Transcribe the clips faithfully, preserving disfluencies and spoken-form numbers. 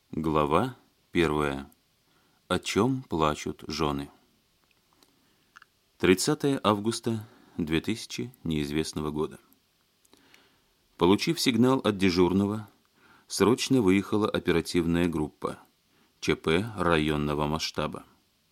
Глава первая. О чем плачут жены. тридцатое августа две тысячи неизвестного года. Получив сигнал от дежурного, срочно выехала оперативная группа ЧП районного масштаба.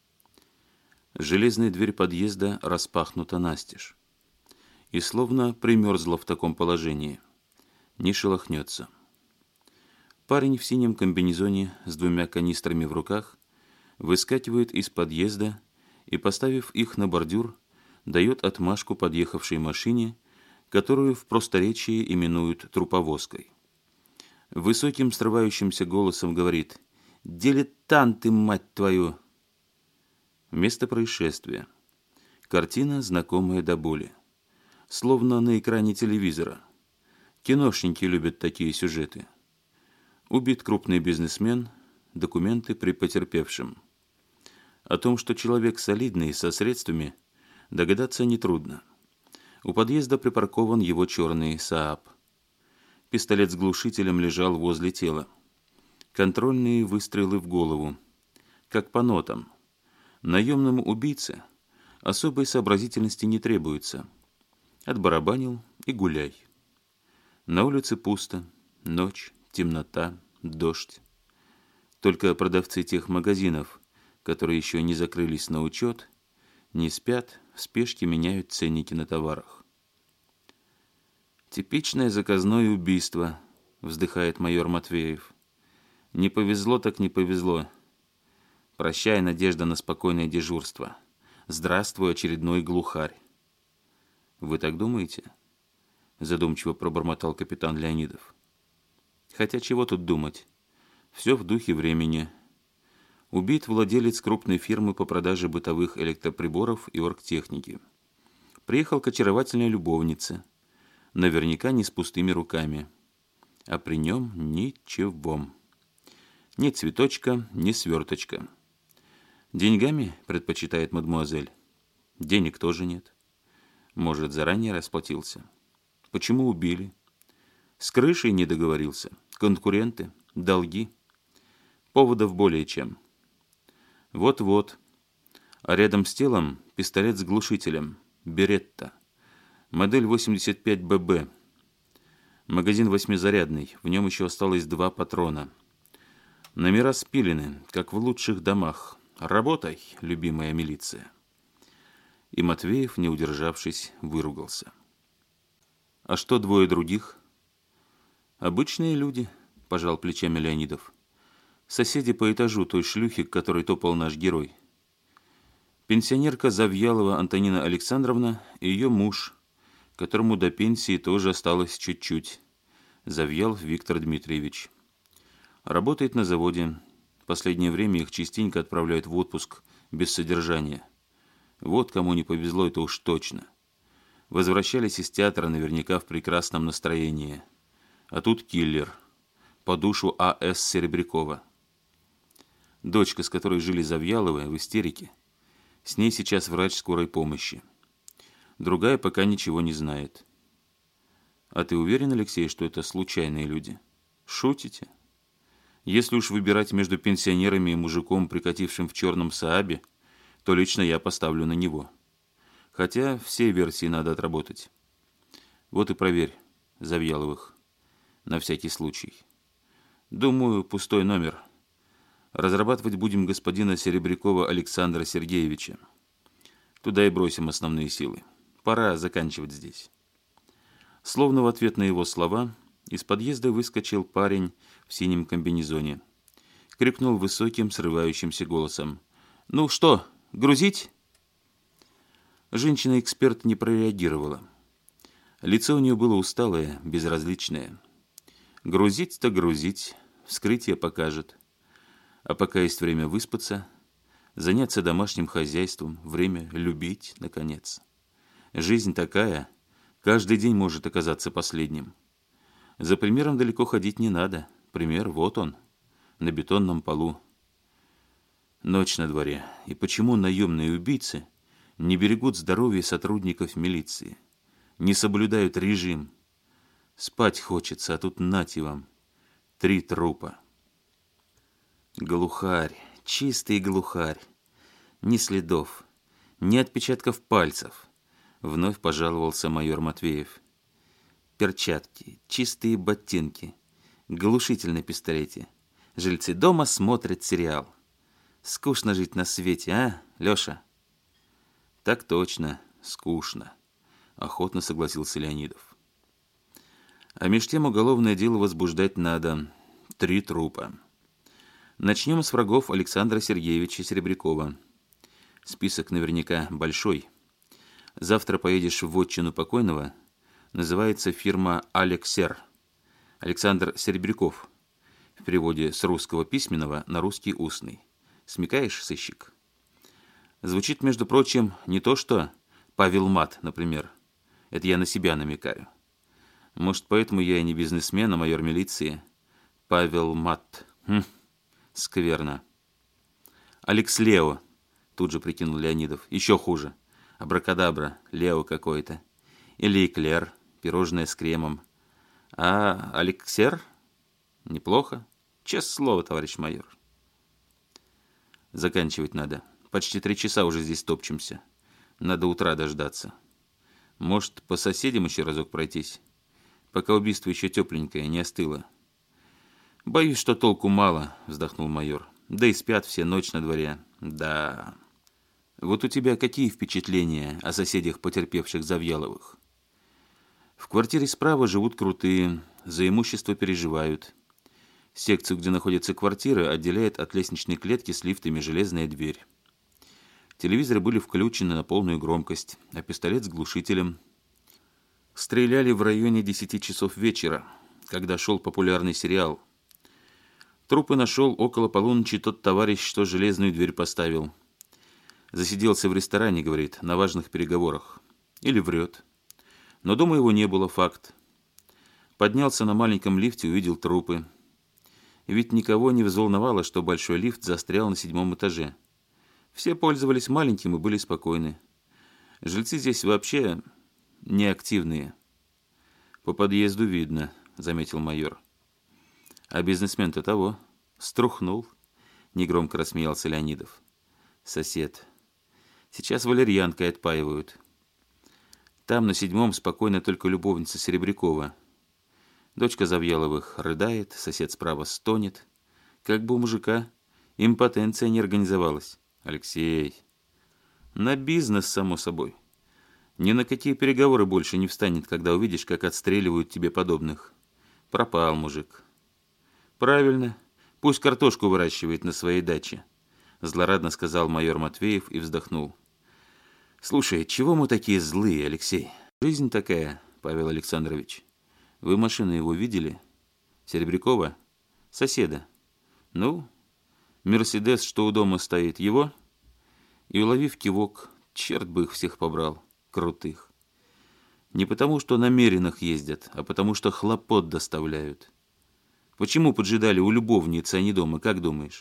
Железная дверь подъезда распахнута настежь и словно примерзла в таком положении, не шелохнется. Парень в синем комбинезоне с двумя канистрами в руках выскакивает из подъезда и, поставив их на бордюр, дает отмашку подъехавшей машине, которую в просторечии именуют труповозкой. Высоким срывающимся голосом говорит: «Дилетанты, мать твою!» Место происшествия. Картина, знакомая до боли. Словно на экране телевизора. Киношники любят такие сюжеты. Убит крупный бизнесмен, документы при потерпевшем. О том, что человек солидный, со средствами, догадаться нетрудно. У подъезда припаркован его черный Сааб. Пистолет с глушителем лежал возле тела. Контрольные выстрелы в голову. Как по нотам. Наемному убийце особой сообразительности не требуется. Отбарабанил и гуляй. На улице пусто, ночь. Темнота, дождь. Только продавцы тех магазинов, которые еще не закрылись на учет, не спят, в спешке меняют ценники на товарах. «Типичное заказное убийство», — вздыхает майор Матвеев. «Не повезло так не повезло. Прощай, надежда на спокойное дежурство. Здравствуй, очередной глухарь». «Вы так думаете?» — задумчиво пробормотал капитан Леонидов. Хотя чего тут думать? Все в духе времени. Убит владелец крупной фирмы по продаже бытовых электроприборов и оргтехники. Приехал к очаровательной любовнице. Наверняка не с пустыми руками. А при нем ничего. Ни цветочка, ни сверточка. Деньгами предпочитает мадемуазель? Денег тоже нет. Может, заранее расплатился? Почему убили? С крышей не договорился. Конкуренты, долги. Поводов более чем. Вот-вот. А рядом с телом пистолет с глушителем. Беретта. Модель восемьдесят пять бэ бэ. Магазин восьмизарядный. В нем еще осталось два патрона. Номера спилены, как в лучших домах. Работай, любимая милиция. И Матвеев, не удержавшись, выругался. А что двое других? «Обычные люди», — пожал плечами Леонидов. «Соседи по этажу той шлюхи, к которой топал наш герой. Пенсионерка Завьялова Антонина Александровна и ее муж, которому до пенсии тоже осталось чуть-чуть. Завьялов Виктор Дмитриевич. Работает на заводе. Последнее время их частенько отправляют в отпуск без содержания. Вот кому не повезло, это уж точно. Возвращались из театра наверняка в прекрасном настроении. А тут киллер. По душу А С Серебрякова. Дочка, с которой жили Завьяловы, в истерике. С ней сейчас врач скорой помощи. Другая пока ничего не знает. А ты уверен, Алексей, что это случайные люди? Шутите? Если уж выбирать между пенсионерами и мужиком, прикатившим в черном Саабе, то лично я поставлю на него. Хотя все версии надо отработать. Вот и проверь Завьяловых. На всякий случай. Думаю, пустой номер. Разрабатывать будем господина Серебрякова Александра Сергеевича. Туда и бросим основные силы. Пора заканчивать здесь». Словно в ответ на его слова из подъезда выскочил парень в синем комбинезоне. Крикнул высоким, срывающимся голосом: «Ну что, грузить?» Женщина-эксперт не прореагировала. Лицо у нее было усталое, безразличное. Грузить-то грузить, вскрытие покажет. А пока есть время выспаться, заняться домашним хозяйством, время любить, наконец. Жизнь такая, каждый день может оказаться последним. За примером далеко ходить не надо. Пример вот он, на бетонном полу. Ночь на дворе. И почему наемные убийцы не берегут здоровье сотрудников милиции, не соблюдают режим? Спать хочется, а тут нате вам. Три трупа. Глухарь, чистый глухарь. Ни следов, ни отпечатков пальцев. Вновь пожаловался майор Матвеев. Перчатки, чистые ботинки, глушитель на пистолете. Жильцы дома смотрят сериал. Скучно жить на свете, а, Леша? Так точно, скучно, охотно согласился Леонидов. А меж тем уголовное дело возбуждать надо. Три трупа. Начнем с врагов Александра Сергеевича Серебрякова. Список наверняка большой. Завтра поедешь в вотчину покойного. Называется фирма «Алексер». Александр Серебряков. В переводе с русского письменного на русский устный. Смекаешь, сыщик? Звучит, между прочим, не то что Павел Мат, например. Это я на себя намекаю. Может, поэтому я и не бизнесмен, а майор милиции. Павел Мат. Хм, скверно. Алекс Лео, тут же прикинул Леонидов. Еще хуже. Абракадабра, Лео какой-то. Или эклер, пирожное с кремом. А Алексер? Неплохо. Честное слово, товарищ майор. Заканчивать надо. Почти три часа уже здесь топчемся. Надо утра дождаться. Может, по соседям еще разок пройтись, пока убийство еще тепленькое, не остыло. Боюсь, что толку мало, вздохнул майор. Да и спят все, ночь на дворе. Да. Вот у тебя какие впечатления о соседях, потерпевших Завьяловых? В квартире справа живут крутые, за имущество переживают. Секцию, где находятся квартиры, отделяет от лестничной клетки с лифтами железная дверь. Телевизоры были включены на полную громкость, а пистолет с глушителем. Стреляли в районе десяти часов вечера, когда шел популярный сериал. Трупы нашел около полуночи тот товарищ, что железную дверь поставил. Засиделся в ресторане, говорит, на важных переговорах. Или врет. Но дома его не было, факт. Поднялся на маленьком лифте, увидел трупы. Ведь никого не взволновало, что большой лифт застрял на седьмом этаже. Все пользовались маленьким и были спокойны. Жильцы здесь вообще неактивные. По подъезду видно, заметил майор. А бизнесмен-то того, струхнул, негромко рассмеялся Леонидов. Сосед. Сейчас валерьянкой отпаивают. Там на седьмом спокойно только любовница Серебрякова. Дочка Завьяловых рыдает, сосед справа стонет. Как бы у мужика импотенция не организовалась. Алексей. На бизнес, само собой. Ни на какие переговоры больше не встанет, когда увидишь, как отстреливают тебе подобных. Пропал мужик. Правильно. Пусть картошку выращивает на своей даче. Злорадно сказал майор Матвеев и вздохнул. Слушай, чего мы такие злые, Алексей? Жизнь такая, Павел Александрович. Вы машину его видели? Серебрякова? Соседа. Ну, Мерседес, что у дома стоит, его? И, уловив кивок, черт бы их всех побрал, крутых. Не потому, что на Меринах ездят, а потому, что хлопот доставляют. Почему поджидали у любовницы, а не дома, как думаешь?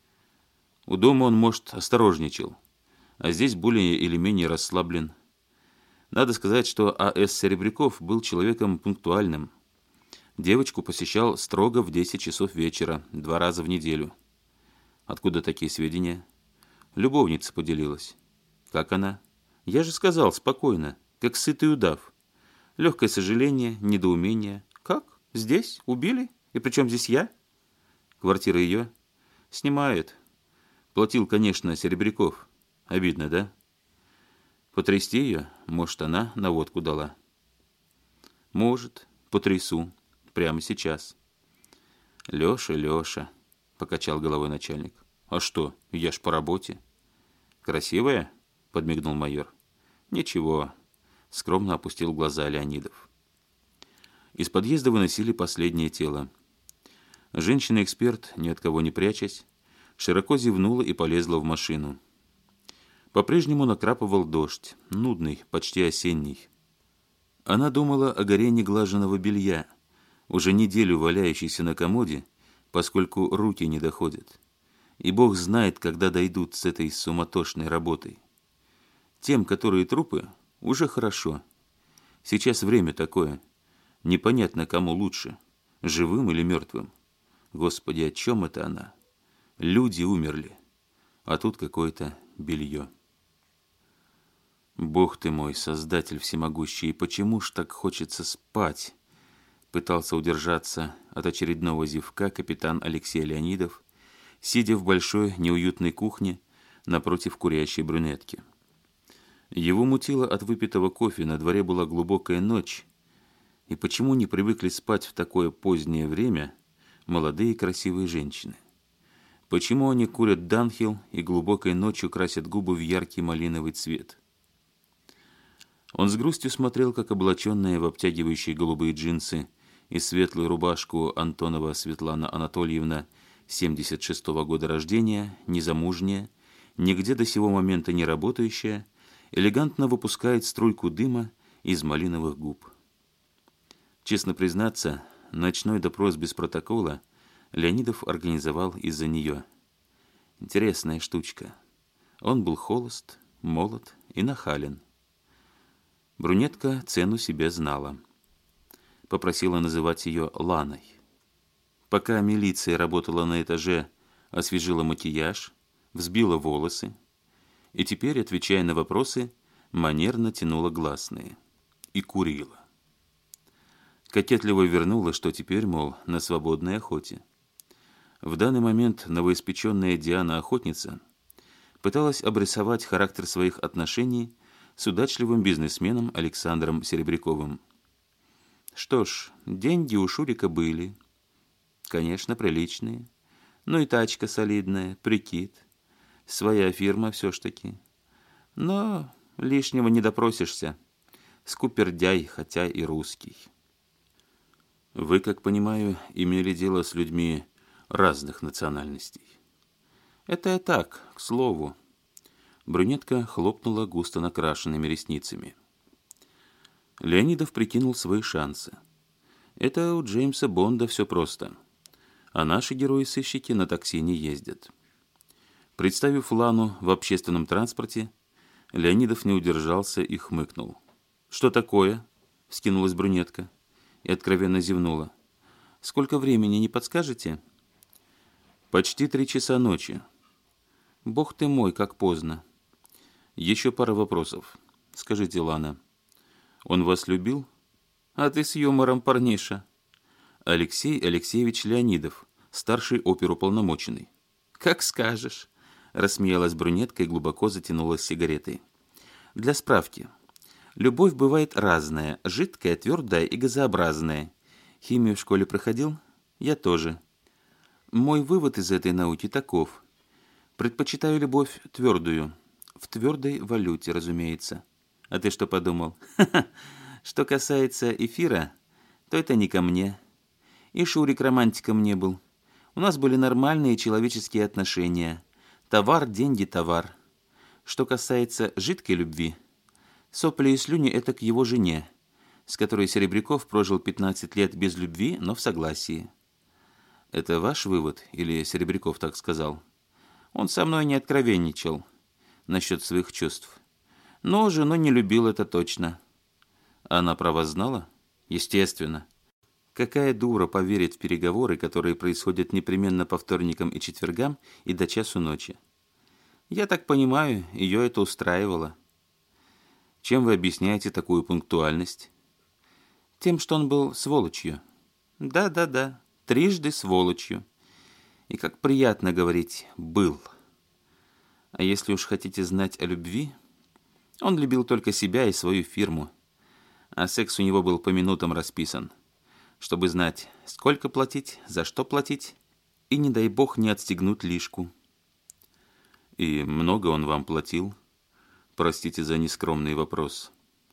У дома он, может, осторожничал, а здесь более или менее расслаблен. Надо сказать, что А С Серебряков был человеком пунктуальным. Девочку посещал строго в десять часов вечера, два раза в неделю. Откуда такие сведения? Любовница поделилась. Как она? Я же сказал, спокойно, как сытый удав. Легкое сожаление, недоумение. Как? Здесь? Убили? И при чем здесь я? Квартира ее? Снимает. Платил, конечно, Серебряков. Обидно, да? Потрясти ее, может, она наводку дала. Может, потрясу. Прямо сейчас. Леша, Леша, покачал головой начальник. А что, я ж по работе. Красивая? Подмигнул майор. Ничего. Скромно опустил глаза Леонидов. Из подъезда выносили последнее тело. Женщина-эксперт, ни от кого не прячась, широко зевнула и полезла в машину. По-прежнему накрапывал дождь, нудный, почти осенний. Она думала о горе неглаженного белья, уже неделю валяющейся на комоде, поскольку руки не доходят. И Бог знает, когда дойдут с этой суматошной работой. Тем, которые трупы, уже хорошо. Сейчас время такое. Непонятно, кому лучше, живым или мертвым. Господи, о чем это она? Люди умерли, а тут какое-то белье. Бог ты мой, Создатель всемогущий, и почему ж так хочется спать? Пытался удержаться от очередного зевка капитан Алексей Леонидов, сидя в большой неуютной кухне напротив курящей брюнетки. Его мутило от выпитого кофе, на дворе была глубокая ночь, и почему не привыкли спать в такое позднее время молодые красивые женщины? Почему они курят данхил и глубокой ночью красят губы в яркий малиновый цвет? Он с грустью смотрел, как облаченная в обтягивающие голубые джинсы и светлую рубашку Антонова Светлана Анатольевна, семьдесят шестого года рождения, незамужняя, нигде до сего момента не работающая, элегантно выпускает струйку дыма из малиновых губ. Честно признаться, ночной допрос без протокола Леонидов организовал из-за нее. Интересная штучка. Он был холост, молод и нахален. Брюнетка цену себе знала. Попросила называть ее Ланой. Пока милиция работала на этаже, освежила макияж, взбила волосы и теперь, отвечая на вопросы, манерно тянула гласные и курила. Кокетливо вернула, что теперь, мол, на свободной охоте. В данный момент новоиспеченная Диана-охотница пыталась обрисовать характер своих отношений с удачливым бизнесменом Александром Серебряковым. Что ж, деньги у Шурика были. Конечно, приличные. Ну и тачка солидная, прикид. Своя фирма все ж таки. Но лишнего не допросишься. Скупердяй, хотя и русский. Вы, как понимаю, имели дело с людьми разных национальностей. Это я так, к слову. Брюнетка хлопнула густо накрашенными ресницами. Леонидов прикинул свои шансы. Это у Джеймса Бонда все просто. А наши герои-сыщики на такси не ездят. Представив Лану в общественном транспорте, Леонидов не удержался и хмыкнул. «Что такое?» — вскинулась брюнетка и откровенно зевнула. «Сколько времени, не подскажете?» «Почти три часа ночи». «Бог ты мой, как поздно». «Еще пара вопросов. Скажите, Лана, он вас любил?» «А ты с юмором, парниша». «Алексей Алексеевич Леонидов, старший оперуполномоченный». «Как скажешь», — рассмеялась брюнетка и глубоко затянулась сигаретой. «Для справки. Любовь бывает разная, жидкая, твердая и газообразная. Химию в школе проходил? Я тоже. Мой вывод из этой науки таков. Предпочитаю любовь твердую. В твердой валюте, разумеется. А ты что подумал? Ха-ха. Что касается эфира, то это не ко мне. И Шурик романтиком не был. У нас были нормальные человеческие отношения. Товар, деньги, товар. Что касается жидкой любви, сопли и слюни — это к его жене, с которой Серебряков прожил пятнадцать лет без любви, но в согласии. Это ваш вывод, или Серебряков так сказал? Он со мной не откровенничал насчет своих чувств. Но жену не любил, это точно. Она про вас знала? Естественно. Какая дура поверит в переговоры, которые происходят непременно по вторникам и четвергам и до часу ночи? Я так понимаю, ее это устраивало. Чем вы объясняете такую пунктуальность? Тем, что он был сволочью. Да-да-да, трижды сволочью. И как приятно говорить «был». А если уж хотите знать о любви, он любил только себя и свою фирму. А секс у него был по минутам расписан, чтобы знать, сколько платить, за что платить, и, не дай бог, не отстегнуть лишку. И много он вам платил? Простите за нескромный вопрос.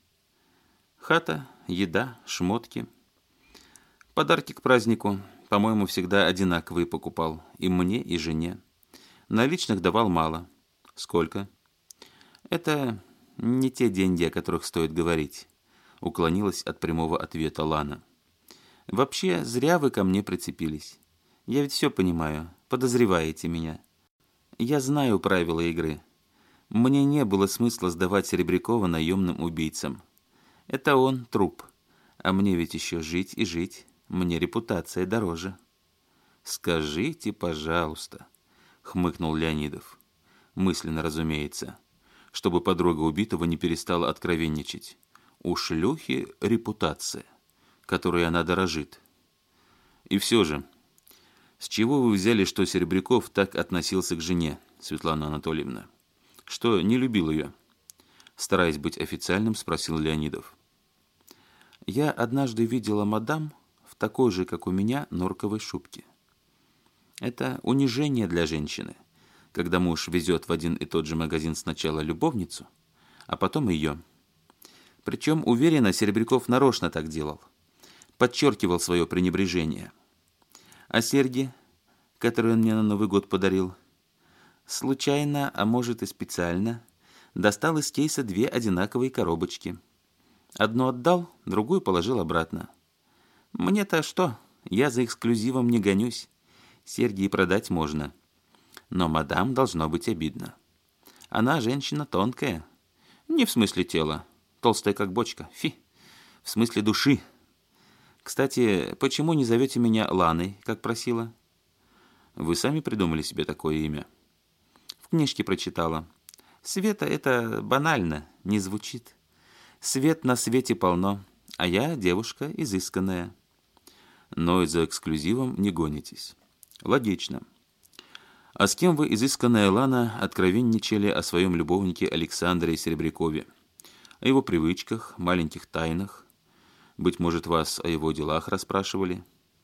Хата, еда, шмотки. Подарки к празднику, по-моему, всегда одинаковые покупал. И мне, и жене. Наличных давал мало. Сколько? Это не те деньги, о которых стоит говорить. Уклонилась от прямого ответа Лана. Вообще, зря вы ко мне прицепились. Я ведь все понимаю. Подозреваете меня. Я знаю правила игры. Мне не было смысла сдавать Серебрякова наемным убийцам. Это он труп. А мне ведь еще жить и жить. Мне репутация дороже. Скажите, пожалуйста, хмыкнул Леонидов. Мысленно, разумеется, чтобы подруга убитого не перестала откровенничать. У шлюхи репутация, которой она дорожит. И все же, с чего вы взяли, что Серебряков так относился к жене, Светлана Анатольевна? Что не любил ее? Стараясь быть официальным, спросил Леонидов. Я однажды видела мадам в такой же, как у меня, норковой шубке. Это унижение для женщины, когда муж везет в один и тот же магазин сначала любовницу, а потом ее. Причем, уверенно, Серебряков нарочно так делал. Подчеркивал свое пренебрежение. А серьги, которые он мне на Новый год подарил, случайно, а может и специально, достал из кейса две одинаковые коробочки. Одну отдал, другую положил обратно. Мне-то что? Я за эксклюзивом не гонюсь. Серьги и продать можно. Но мадам должно быть обидно. Она женщина тонкая. Не в смысле тела. Толстая, как бочка. Фи. В смысле души. Кстати, почему не зовете меня Ланой, как просила? Вы сами придумали себе такое имя. В книжке прочитала. Света — это банально, не звучит. Свет на свете полно, а я девушка изысканная. Но и за эксклюзивом не гонитесь. Логично. А с кем вы, изысканная Лана, откровенничали о своем любовнике Александре Серебрякове? О его привычках, маленьких тайнах? Быть может, вас о его делах расспрашивали?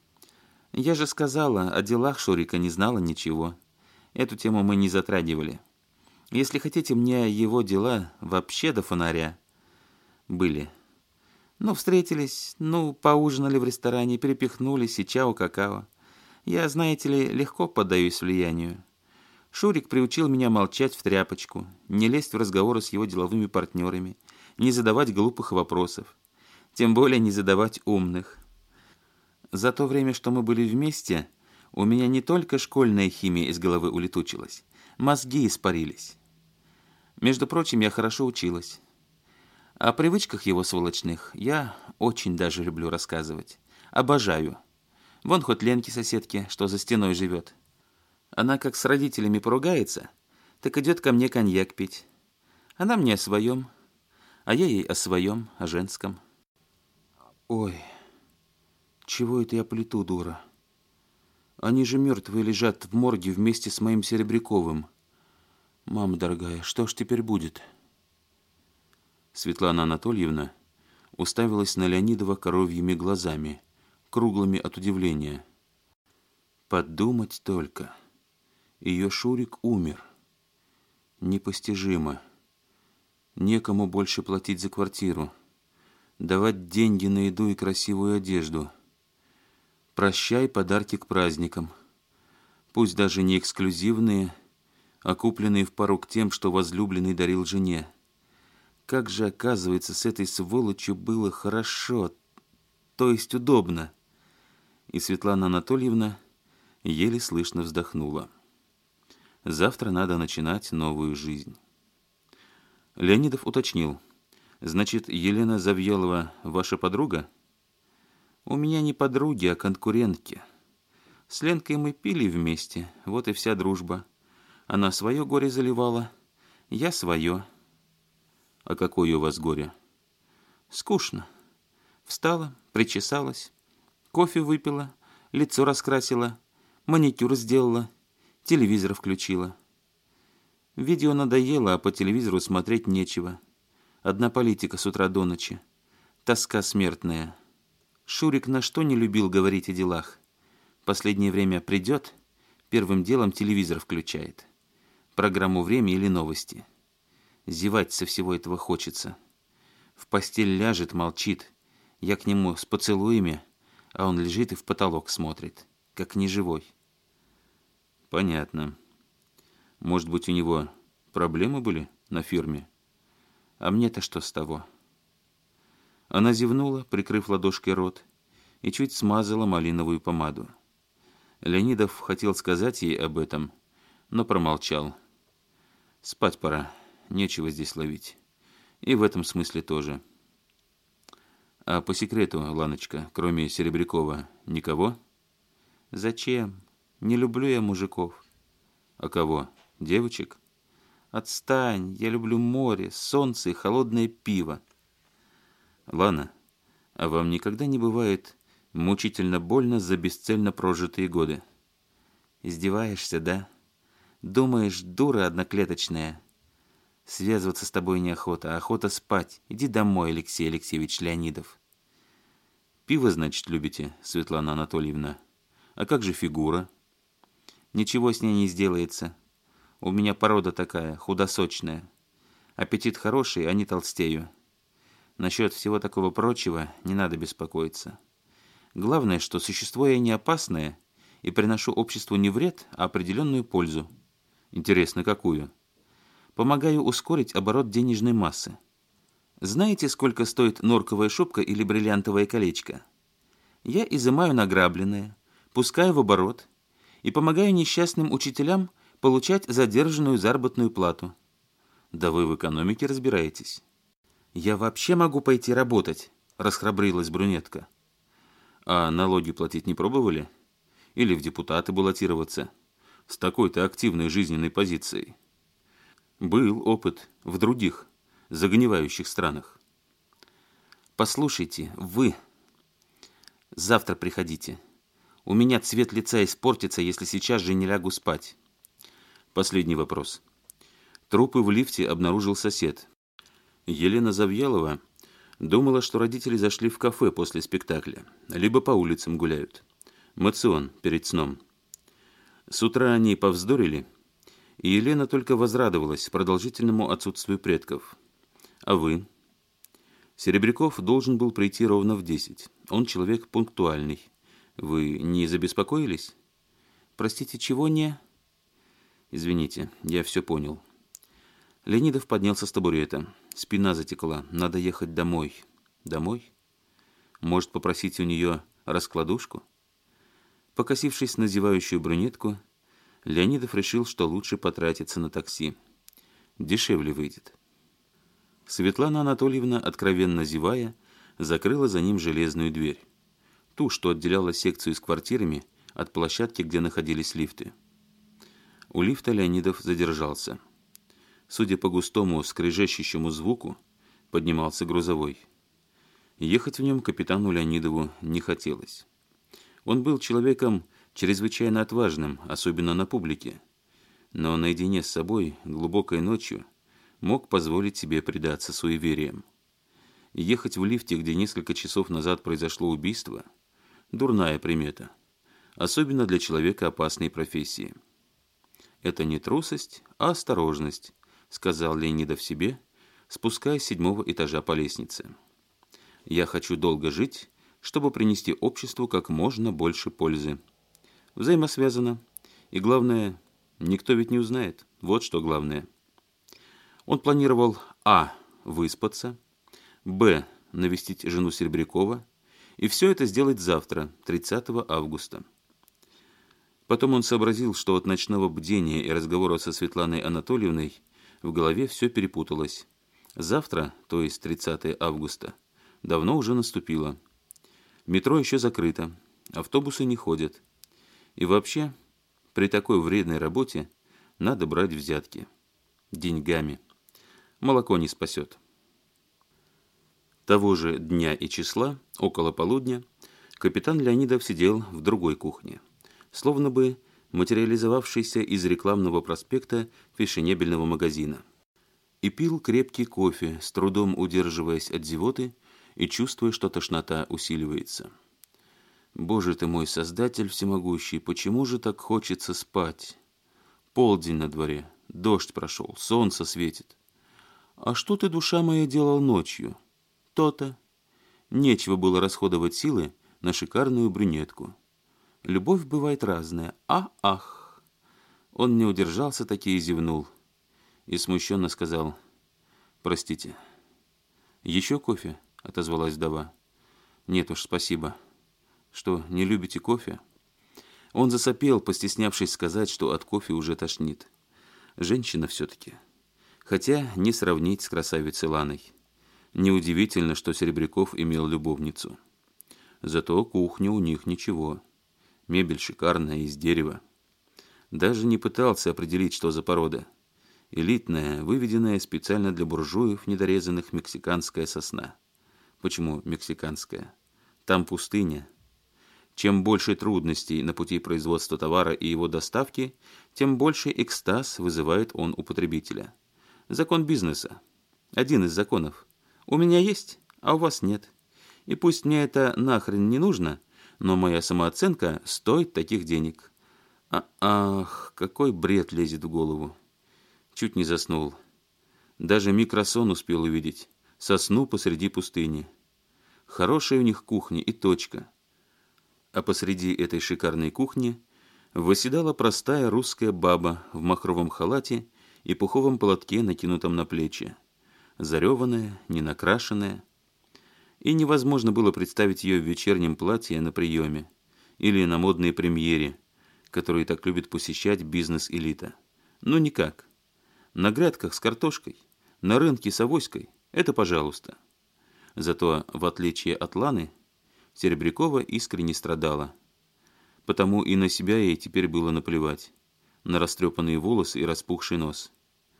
Я же сказала, о делах Шурика не знала ничего. Эту тему мы не затрагивали. Если хотите, мне его дела вообще до фонаря были. Ну, встретились, ну, поужинали в ресторане, перепихнулись и чао-какао. Я, знаете ли, легко поддаюсь влиянию. Шурик приучил меня молчать в тряпочку, не лезть в разговоры с его деловыми партнерами, не задавать глупых вопросов, тем более не задавать умных. За то время, что мы были вместе, у меня не только школьная химия из головы улетучилась, мозги испарились. Между прочим, я хорошо училась. О привычках его сволочных я очень даже люблю рассказывать. Обожаю. Вон хоть Ленке соседке, что за стеной живет. Она как с родителями поругается, так идет ко мне коньяк пить. Она мне о своем, а я ей о своем, о женском. Ой, чего это я плету, дура? Они же мертвые лежат в морге вместе с моим Серебряковым. Мама дорогая, что ж теперь будет? Светлана Анатольевна уставилась на Леонидова коровьими глазами, круглыми от удивления. Подумать только. Ее Шурик умер. Непостижимо. Некому больше платить за квартиру, давать деньги на еду и красивую одежду. Прощай подарки к праздникам. Пусть даже не эксклюзивные, а купленные в пару к тем, что возлюбленный дарил жене. Как же, оказывается, с этой сволочью было хорошо, то есть удобно. И Светлана Анатольевна еле слышно вздохнула. Завтра надо начинать новую жизнь. Леонидов уточнил. Значит, Елена Завьялова ваша подруга? У меня не подруги, а конкурентки. С Ленкой мы пили вместе, вот и вся дружба. Она свое горе заливала, я свое. А какое у вас горе? Скучно. Встала, причесалась, кофе выпила, лицо раскрасила, маникюр сделала, телевизор включила. Видео надоело, а по телевизору смотреть нечего. Одна политика с утра до ночи. Тоска смертная. Шурик на что не любил говорить о делах. Последнее время придет, первым делом телевизор включает. Программу «Время» или «Новости». Зевать со всего этого хочется. В постель ляжет, молчит. Я к нему с поцелуями, а он лежит и в потолок смотрит, как неживой. Понятно. Может быть, у него проблемы были на фирме? А мне-то что с того? Она зевнула, прикрыв ладошкой рот, и чуть смазала малиновую помаду. Леонидов хотел сказать ей об этом, но промолчал. Спать пора. Нечего здесь ловить. И в этом смысле тоже. А по секрету, Ланочка, кроме Серебрякова, никого? Зачем? Не люблю я мужиков. А кого? Девочек? Отстань, я люблю море, солнце и холодное пиво. Лана, а вам никогда не бывает мучительно больно за бесцельно прожитые годы? Издеваешься, да? Думаешь, дура одноклеточная? Связываться с тобой неохота, а охота спать. Иди домой, Алексей Алексеевич Леонидов. Пиво, значит, любите, Светлана Анатольевна? А как же фигура? Ничего с ней не сделается. У меня порода такая, худосочная. Аппетит хороший, а не толстею. Насчет всего такого прочего не надо беспокоиться. Главное, что существо я не опасное и приношу обществу не вред, а определенную пользу. Интересно, какую? Помогаю ускорить оборот денежной массы. Знаете, сколько стоит норковая шубка или бриллиантовое колечко? Я изымаю награбленное, пускаю в оборот и помогаю несчастным учителям получать задержанную заработную плату. Да вы в экономике разбираетесь. Я вообще могу пойти работать, расхрабрилась брюнетка. А налоги платить не пробовали? Или в депутаты баллотироваться? С такой-то активной жизненной позицией. Был опыт в других загнивающих странах. Послушайте, вы завтра приходите. У меня цвет лица испортится, если сейчас же не лягу спать. Последний вопрос. Трупы в лифте обнаружил сосед. Елена Завьялова думала, что родители зашли в кафе после спектакля, либо по улицам гуляют. Моцион перед сном. С утра они повздорили, и Елена только возрадовалась продолжительному отсутствию предков. А вы? Серебряков должен был прийти ровно в десять. Он человек пунктуальный. Вы не забеспокоились? Простите, чего не? Извините, я все понял. Леонидов поднялся с табурета. Спина затекла. Надо ехать домой. Домой? Может, попросить у нее раскладушку? Покосившись на зевающую брюнетку, Леонидов решил, что лучше потратиться на такси. Дешевле выйдет. Светлана Анатольевна, откровенно зевая, закрыла за ним железную дверь. Ту, что отделяла секцию с квартирами от площадки, где находились лифты. У лифта Леонидов задержался. Судя по густому, скрежещущему звуку, поднимался грузовой. Ехать в нем капитану Леонидову не хотелось. Он был человеком чрезвычайно отважным, особенно на публике, но наедине с собой глубокой ночью мог позволить себе предаться суевериям. Ехать в лифте, где несколько часов назад произошло убийство, дурная примета, особенно для человека опасной профессии. «Это не трусость, а осторожность», — сказал Леонидов себе, спускаясь с седьмого этажа по лестнице. «Я хочу долго жить, чтобы принести обществу как можно больше пользы. Взаимосвязано. И главное, никто ведь не узнает. Вот что главное». Он планировал а. выспаться, б. навестить жену Серебрякова, и все это сделать завтра, тридцатого августа. Потом он сообразил, что от ночного бдения и разговора со Светланой Анатольевной в голове все перепуталось. Завтра, то есть тридцатого августа, давно уже наступило. Метро еще закрыто, автобусы не ходят. И вообще, при такой вредной работе надо брать взятки. Деньгами. Молоко не спасет. Того же дня и числа, около полудня, капитан Леонидов сидел в другой кухне, словно бы материализовавшийся из рекламного проспекта фешенебельного магазина, и пил крепкий кофе, с трудом удерживаясь от зевоты и чувствуя, что тошнота усиливается. «Боже ты мой, Создатель всемогущий, почему же так хочется спать? Полдень на дворе, дождь прошел, солнце светит. А что ты, душа моя, делал ночью? То-то. Нечего было расходовать силы на шикарную брюнетку. Любовь бывает разная. А-ах!» Он не удержался, таки и зевнул. И смущенно сказал: «Простите». «Еще кофе?» — отозвалась вдова. «Нет уж, спасибо». «Что, не любите кофе?» Он засопел, постеснявшись сказать, что от кофе уже тошнит. Женщина все-таки. Хотя не сравнить с красавицей Ланой. Неудивительно, что Серебряков имел любовницу. Зато кухня у них ничего. Мебель шикарная, из дерева. Даже не пытался определить, что за порода. Элитная, выведенная специально для буржуев недорезанных мексиканская сосна. Почему мексиканская? Там пустыня. Чем больше трудностей на пути производства товара и его доставки, тем больше экстаз вызывает он у потребителя. Закон бизнеса. Один из законов. У меня есть, а у вас нет. И пусть мне это нахрен не нужно, но моя самооценка стоит таких денег. А ах, какой бред лезет в голову. Чуть не заснул. Даже микросон успел увидеть. Сосну посреди пустыни. Хорошая у них кухня и точка. А посреди этой шикарной кухни восседала простая русская баба в махровом халате и пуховом платке, накинутом на плечи. Зареванная, ненакрашенная. И невозможно было представить ее в вечернем платье на приеме или на модной премьере, которую так любит посещать бизнес-элита. Ну никак. На грядках с картошкой, на рынке с авоськой – это пожалуйста. Зато, в отличие от Ланы, Серебрякова искренне страдала. Потому и на себя ей теперь было наплевать. На растрепанные волосы и распухший нос.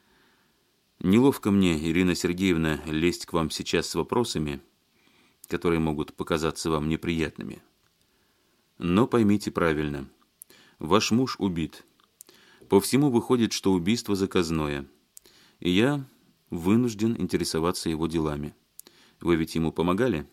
Неловко мне, Ирина Сергеевна, лезть к вам сейчас с вопросами, которые могут показаться вам неприятными. Но поймите правильно. Ваш муж убит. По всему выходит, что убийство заказное. И я вынужден интересоваться его делами. Вы ведь ему помогали?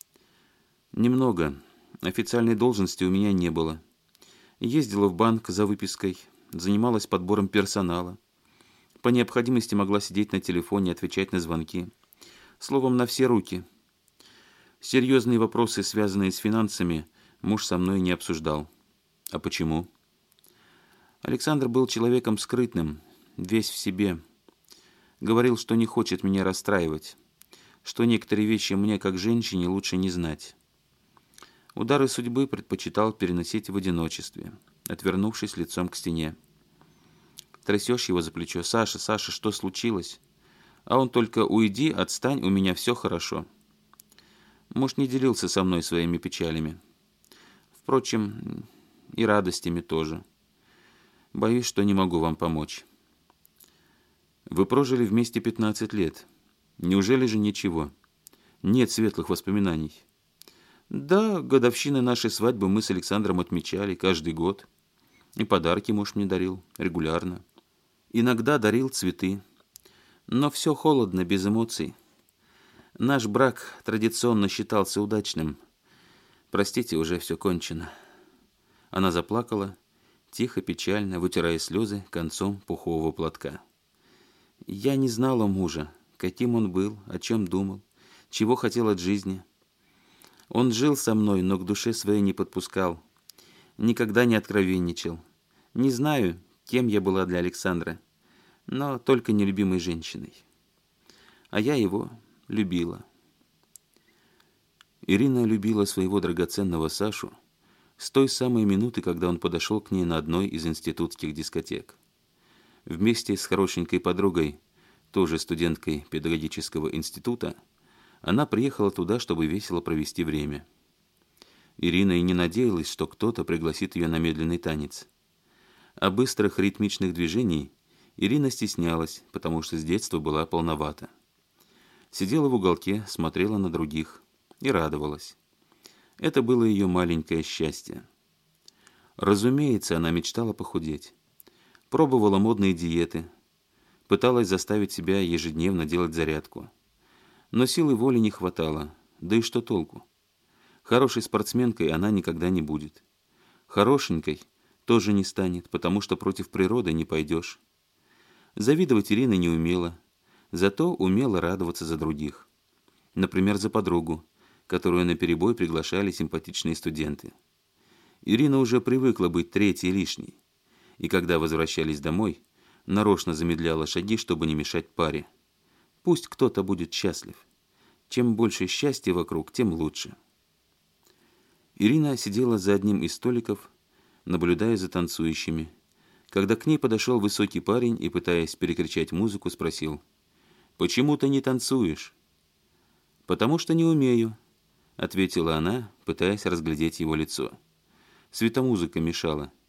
Немного. Официальной должности у меня не было. Ездила в банк за выпиской, занималась подбором персонала. По необходимости могла сидеть на телефоне, отвечать на звонки. Словом, на все руки. Серьезные вопросы, связанные с финансами, муж со мной не обсуждал. А почему? Александр был человеком скрытным, весь в себе. Говорил, что не хочет меня расстраивать, что некоторые вещи мне, как женщине, лучше не знать. Удары судьбы предпочитал переносить в одиночестве, отвернувшись лицом к стене. Трясешь его за плечо: «Саша, Саша, что случилось?» А он только: «Уйди, отстань, у меня все хорошо». Муж не делился со мной своими печалями. Впрочем, и радостями тоже. Боюсь, что не могу вам помочь. Вы прожили вместе пятнадцать лет. Неужели же ничего? Нет светлых воспоминаний? Да, годовщины нашей свадьбы мы с Александром отмечали каждый год. И подарки муж мне дарил регулярно. Иногда дарил цветы. Но все холодно, без эмоций. Наш брак традиционно считался удачным. Простите, уже все кончено. Она заплакала, тихо, печально, вытирая слезы концом пухового платка. Я не знала мужа, каким он был, о чем думал, чего хотел от жизни. Он жил со мной, но к душе своей не подпускал. Никогда не откровенничал. Не знаю, кем я была для Александра, но только нелюбимой женщиной. А я его любила. Ирина любила своего драгоценного Сашу с той самой минуты, когда он подошел к ней на одной из институтских дискотек. Вместе с хорошенькой подругой, тоже студенткой педагогического института, она приехала туда, чтобы весело провести время. Ирина и не надеялась, что кто-то пригласит ее на медленный танец. А быстрых ритмичных движений Ирина стеснялась, потому что с детства была полновата. Сидела в уголке, смотрела на других и радовалась. Это было ее маленькое счастье. Разумеется, она мечтала похудеть. Пробовала модные диеты, пыталась заставить себя ежедневно делать зарядку. Но силы воли не хватало, да и что толку? Хорошей спортсменкой она никогда не будет. Хорошенькой тоже не станет, потому что против природы не пойдешь. Завидовать Ирина не умела, зато умела радоваться за других. Например, за подругу, которую наперебой приглашали симпатичные студенты. Ирина уже привыкла быть третьей лишней, и когда возвращались домой, нарочно замедляла шаги, чтобы не мешать паре. Пусть кто-то будет счастлив. Чем больше счастья вокруг, тем лучше. Ирина сидела за одним из столиков, наблюдая за танцующими, когда к ней подошел высокий парень и, пытаясь перекричать музыку, спросил: «Почему ты не танцуешь?» «Потому что не умею», — ответила она, пытаясь разглядеть его лицо. Светомузыка мешала.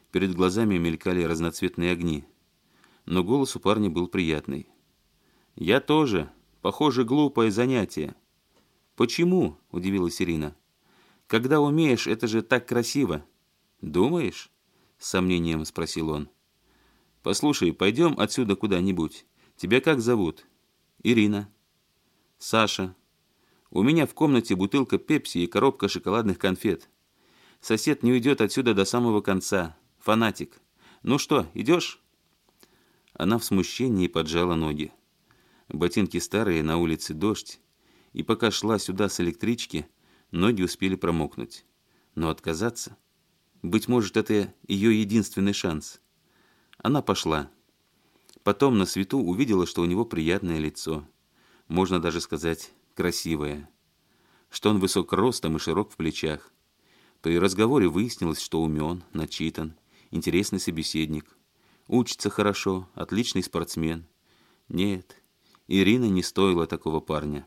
Перед глазами мелькали разноцветные огни. Но голос у парня был приятный. «Я тоже. Похоже, глупое занятие». «Почему?» – удивилась Ирина. «Когда умеешь, это же так красиво». «Думаешь?» – с сомнением спросил он. «Послушай, пойдем отсюда куда-нибудь. Тебя как зовут?» «Ирина». «Саша. У меня в комнате бутылка пепси и коробка шоколадных конфет. Сосед не уйдет отсюда до самого конца. Фанатик. Ну что, идешь?» Она в смущении поджала ноги. Ботинки старые, на улице дождь. И пока шла сюда с электрички, ноги успели промокнуть. Но отказаться? Быть может, это ее единственный шанс. Она пошла. Потом на свету увидела, что у него приятное лицо. Можно даже сказать, красивое. Что он высок ростом и широк в плечах. При разговоре выяснилось, что умен, начитан, интересный собеседник. Учится хорошо, отличный спортсмен. Нет, Ирина не стоила такого парня.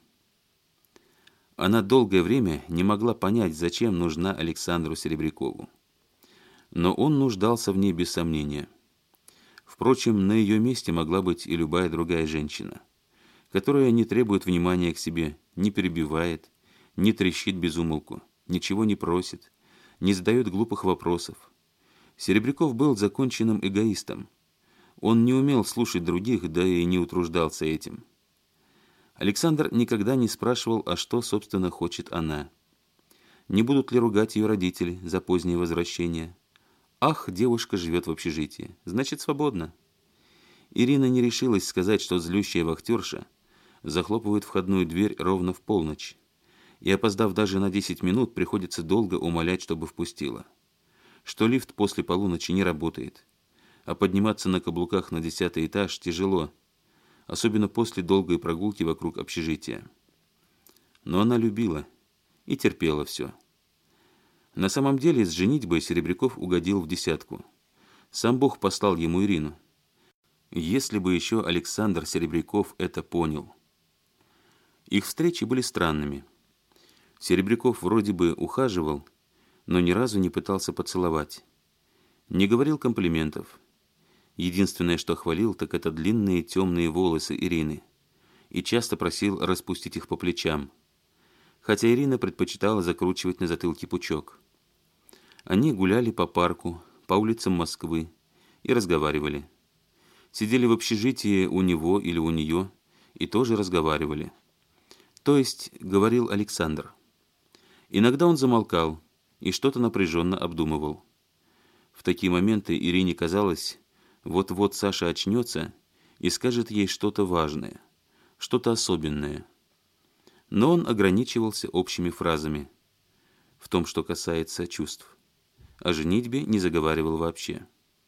Она долгое время не могла понять, зачем нужна Александру Серебрякову. Но он нуждался в ней без сомнения. Впрочем, на ее месте могла быть и любая другая женщина, которая не требует внимания к себе, не перебивает, не трещит без умолку, ничего не просит, не задает глупых вопросов. Серебряков был законченным эгоистом. Он не умел слушать других, да и не утруждался этим. Александр никогда не спрашивал, а что, собственно, хочет она. Не будут ли ругать ее родители за позднее возвращение? Ах, девушка живет в общежитии, значит, свободна. Ирина не решилась сказать, что злющая вахтерша захлопывает входную дверь ровно в полночь, и, опоздав даже на десять минут, приходится долго умолять, чтобы впустила. Что лифт после полуночи не работает, а подниматься на каблуках на десятый этаж тяжело, особенно после долгой прогулки вокруг общежития. Но она любила и терпела все. На самом деле, с женитьбой Серебряков угодил в десятку. Сам Бог послал ему Ирину. Если бы еще Александр Серебряков это понял. Их встречи были странными. Серебряков вроде бы ухаживал, но ни разу не пытался поцеловать. Не говорил комплиментов. Единственное, что хвалил, так это длинные темные волосы Ирины. И часто просил распустить их по плечам. Хотя Ирина предпочитала закручивать на затылке пучок. Они гуляли по парку, по улицам Москвы и разговаривали. Сидели в общежитии у него или у нее и тоже разговаривали. То есть, говорил Александр. Иногда он замолкал и что-то напряженно обдумывал. В такие моменты Ирине казалось, вот-вот Саша очнется и скажет ей что-то важное, что-то особенное. Но он ограничивался общими фразами в том, что касается чувств. О женитьбе не заговаривал вообще.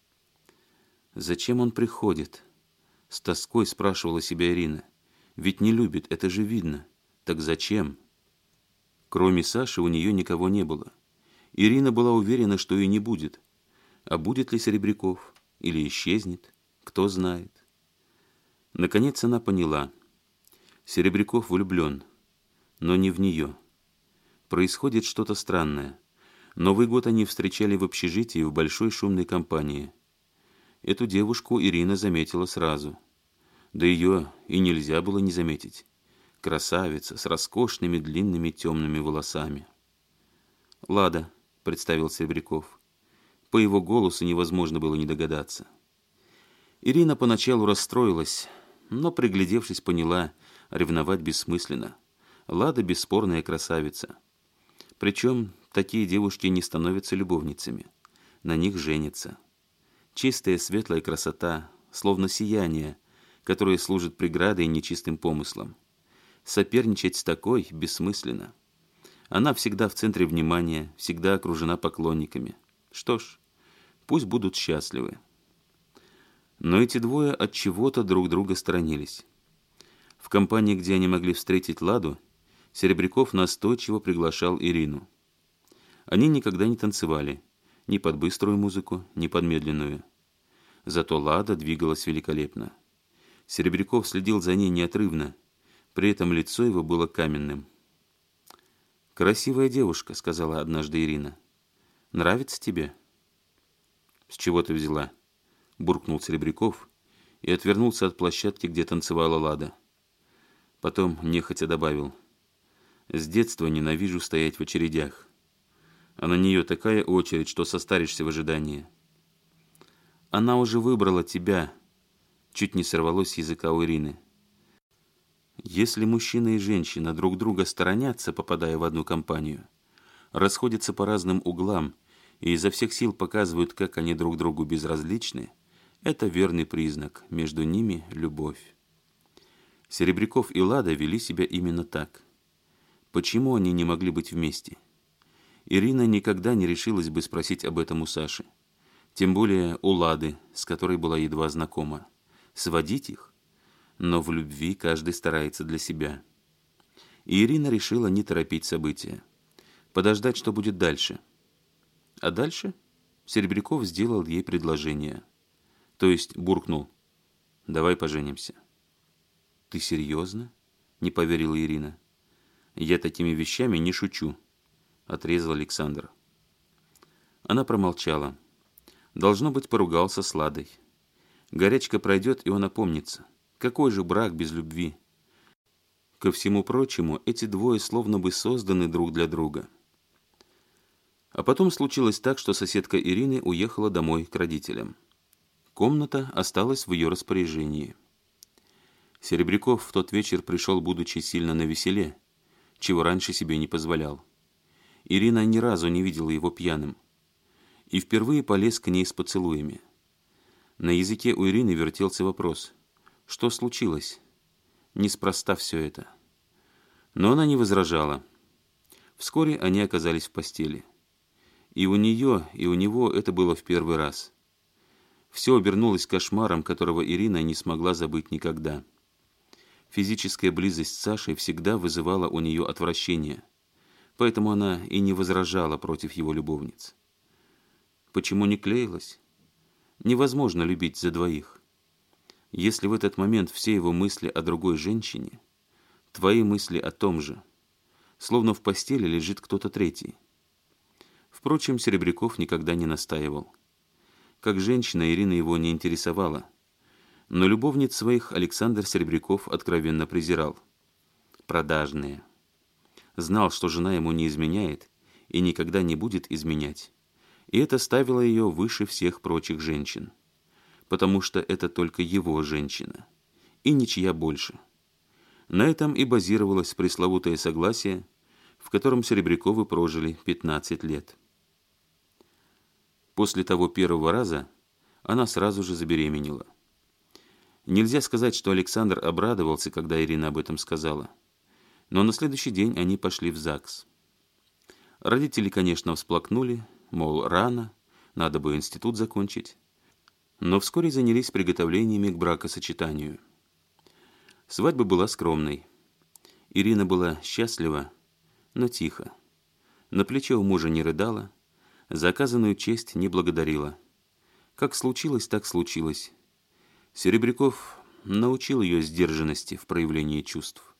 «Зачем он приходит?» — с тоской спрашивала себя Ирина. «Ведь не любит, это же видно. Так зачем?» Кроме Саши у нее никого не было. Ирина была уверена, что и не будет. А будет ли Серебряков? Или исчезнет? Кто знает. Наконец она поняла. Серебряков влюблен, но не в нее. Происходит что-то странное. Новый год они встречали в общежитии в большой шумной компании. Эту девушку Ирина заметила сразу. Да ее и нельзя было не заметить. Красавица с роскошными длинными темными волосами. «Лада», — представил Серебряков. По его голосу невозможно было не догадаться. Ирина поначалу расстроилась, но, приглядевшись, поняла, ревновать бессмысленно. Лада — бесспорная красавица. Причем такие девушки не становятся любовницами. На них женятся. Чистая светлая красота, словно сияние, которое служит преградой нечистым помыслам. Соперничать с такой бессмысленно. Она всегда в центре внимания, всегда окружена поклонниками. Что ж, пусть будут счастливы. Но эти двое от чего-то друг друга сторонились. В компании, где они могли встретить Ладу, Серебряков настойчиво приглашал Ирину. Они никогда не танцевали, ни под быструю музыку, ни под медленную. Зато Лада двигалась великолепно. Серебряков следил за ней неотрывно, при этом лицо его было каменным. «Красивая девушка», — сказала однажды Ирина. «Нравится тебе?» «С чего ты взяла?» – буркнул Серебряков и отвернулся от площадки, где танцевала Лада. Потом нехотя добавил: «С детства ненавижу стоять в очередях. А на нее такая очередь, что состаришься в ожидании». «Она уже выбрала тебя», – чуть не сорвалось с языка у Ирины. Если мужчина и женщина друг друга сторонятся, попадая в одну компанию, расходятся по разным углам и изо всех сил показывают, как они друг другу безразличны, это верный признак, между ними любовь. Серебряков и Лада вели себя именно так. Почему они не могли быть вместе? Ирина никогда не решилась бы спросить об этом у Саши. Тем более у Лады, с которой была едва знакома. Сводить их? Но в любви каждый старается для себя. И Ирина решила не торопить события. Подождать, что будет дальше. А дальше Серебряков сделал ей предложение. То есть буркнул: «Давай поженимся». «Ты серьезно?» – не поверила Ирина. «Я такими вещами не шучу», – отрезал Александр. Она промолчала. Должно быть, поругался с Ладой. Горячка пройдет, и он опомнится. Какой же брак без любви? Ко всему прочему, эти двое словно бы созданы друг для друга. А потом случилось так, что соседка Ирины уехала домой к родителям. Комната осталась в ее распоряжении. Серебряков в тот вечер пришел, будучи сильно навеселе, чего раньше себе не позволял. Ирина ни разу не видела его пьяным. И впервые полез к ней с поцелуями. На языке у Ирины вертелся вопрос: что случилось? Неспроста все это. Но она не возражала. Вскоре они оказались в постели. И у нее, и у него это было в первый раз. Все обернулось кошмаром, которого Ирина не смогла забыть никогда. Физическая близость с Сашей всегда вызывала у нее отвращение, поэтому она и не возражала против его любовниц. Почему не клеилась? Невозможно любить за двоих. Если в этот момент все его мысли о другой женщине, твои мысли о том же, словно в постели лежит кто-то третий. Впрочем, Серебряков никогда не настаивал. Как женщина Ирина его не интересовала, но любовниц своих Александр Серебряков откровенно презирал. Продажные. Знал, что жена ему не изменяет и никогда не будет изменять, и это ставило ее выше всех прочих женщин. Потому что это только его женщина, и ничья больше. На этом и базировалось пресловутое согласие, в котором Серебряковы прожили пятнадцать лет. После того первого раза она сразу же забеременела. Нельзя сказать, что Александр обрадовался, когда Ирина об этом сказала, но на следующий день они пошли в ЗАГС. Родители, конечно, всплакнули, мол, рано, надо бы институт закончить. Но вскоре занялись приготовлениями к бракосочетанию. Свадьба была скромной. Ирина была счастлива, но тихо. На плече у мужа не рыдала, за оказанную честь не благодарила. Как случилось, так случилось. Серебряков научил ее сдержанности в проявлении чувств.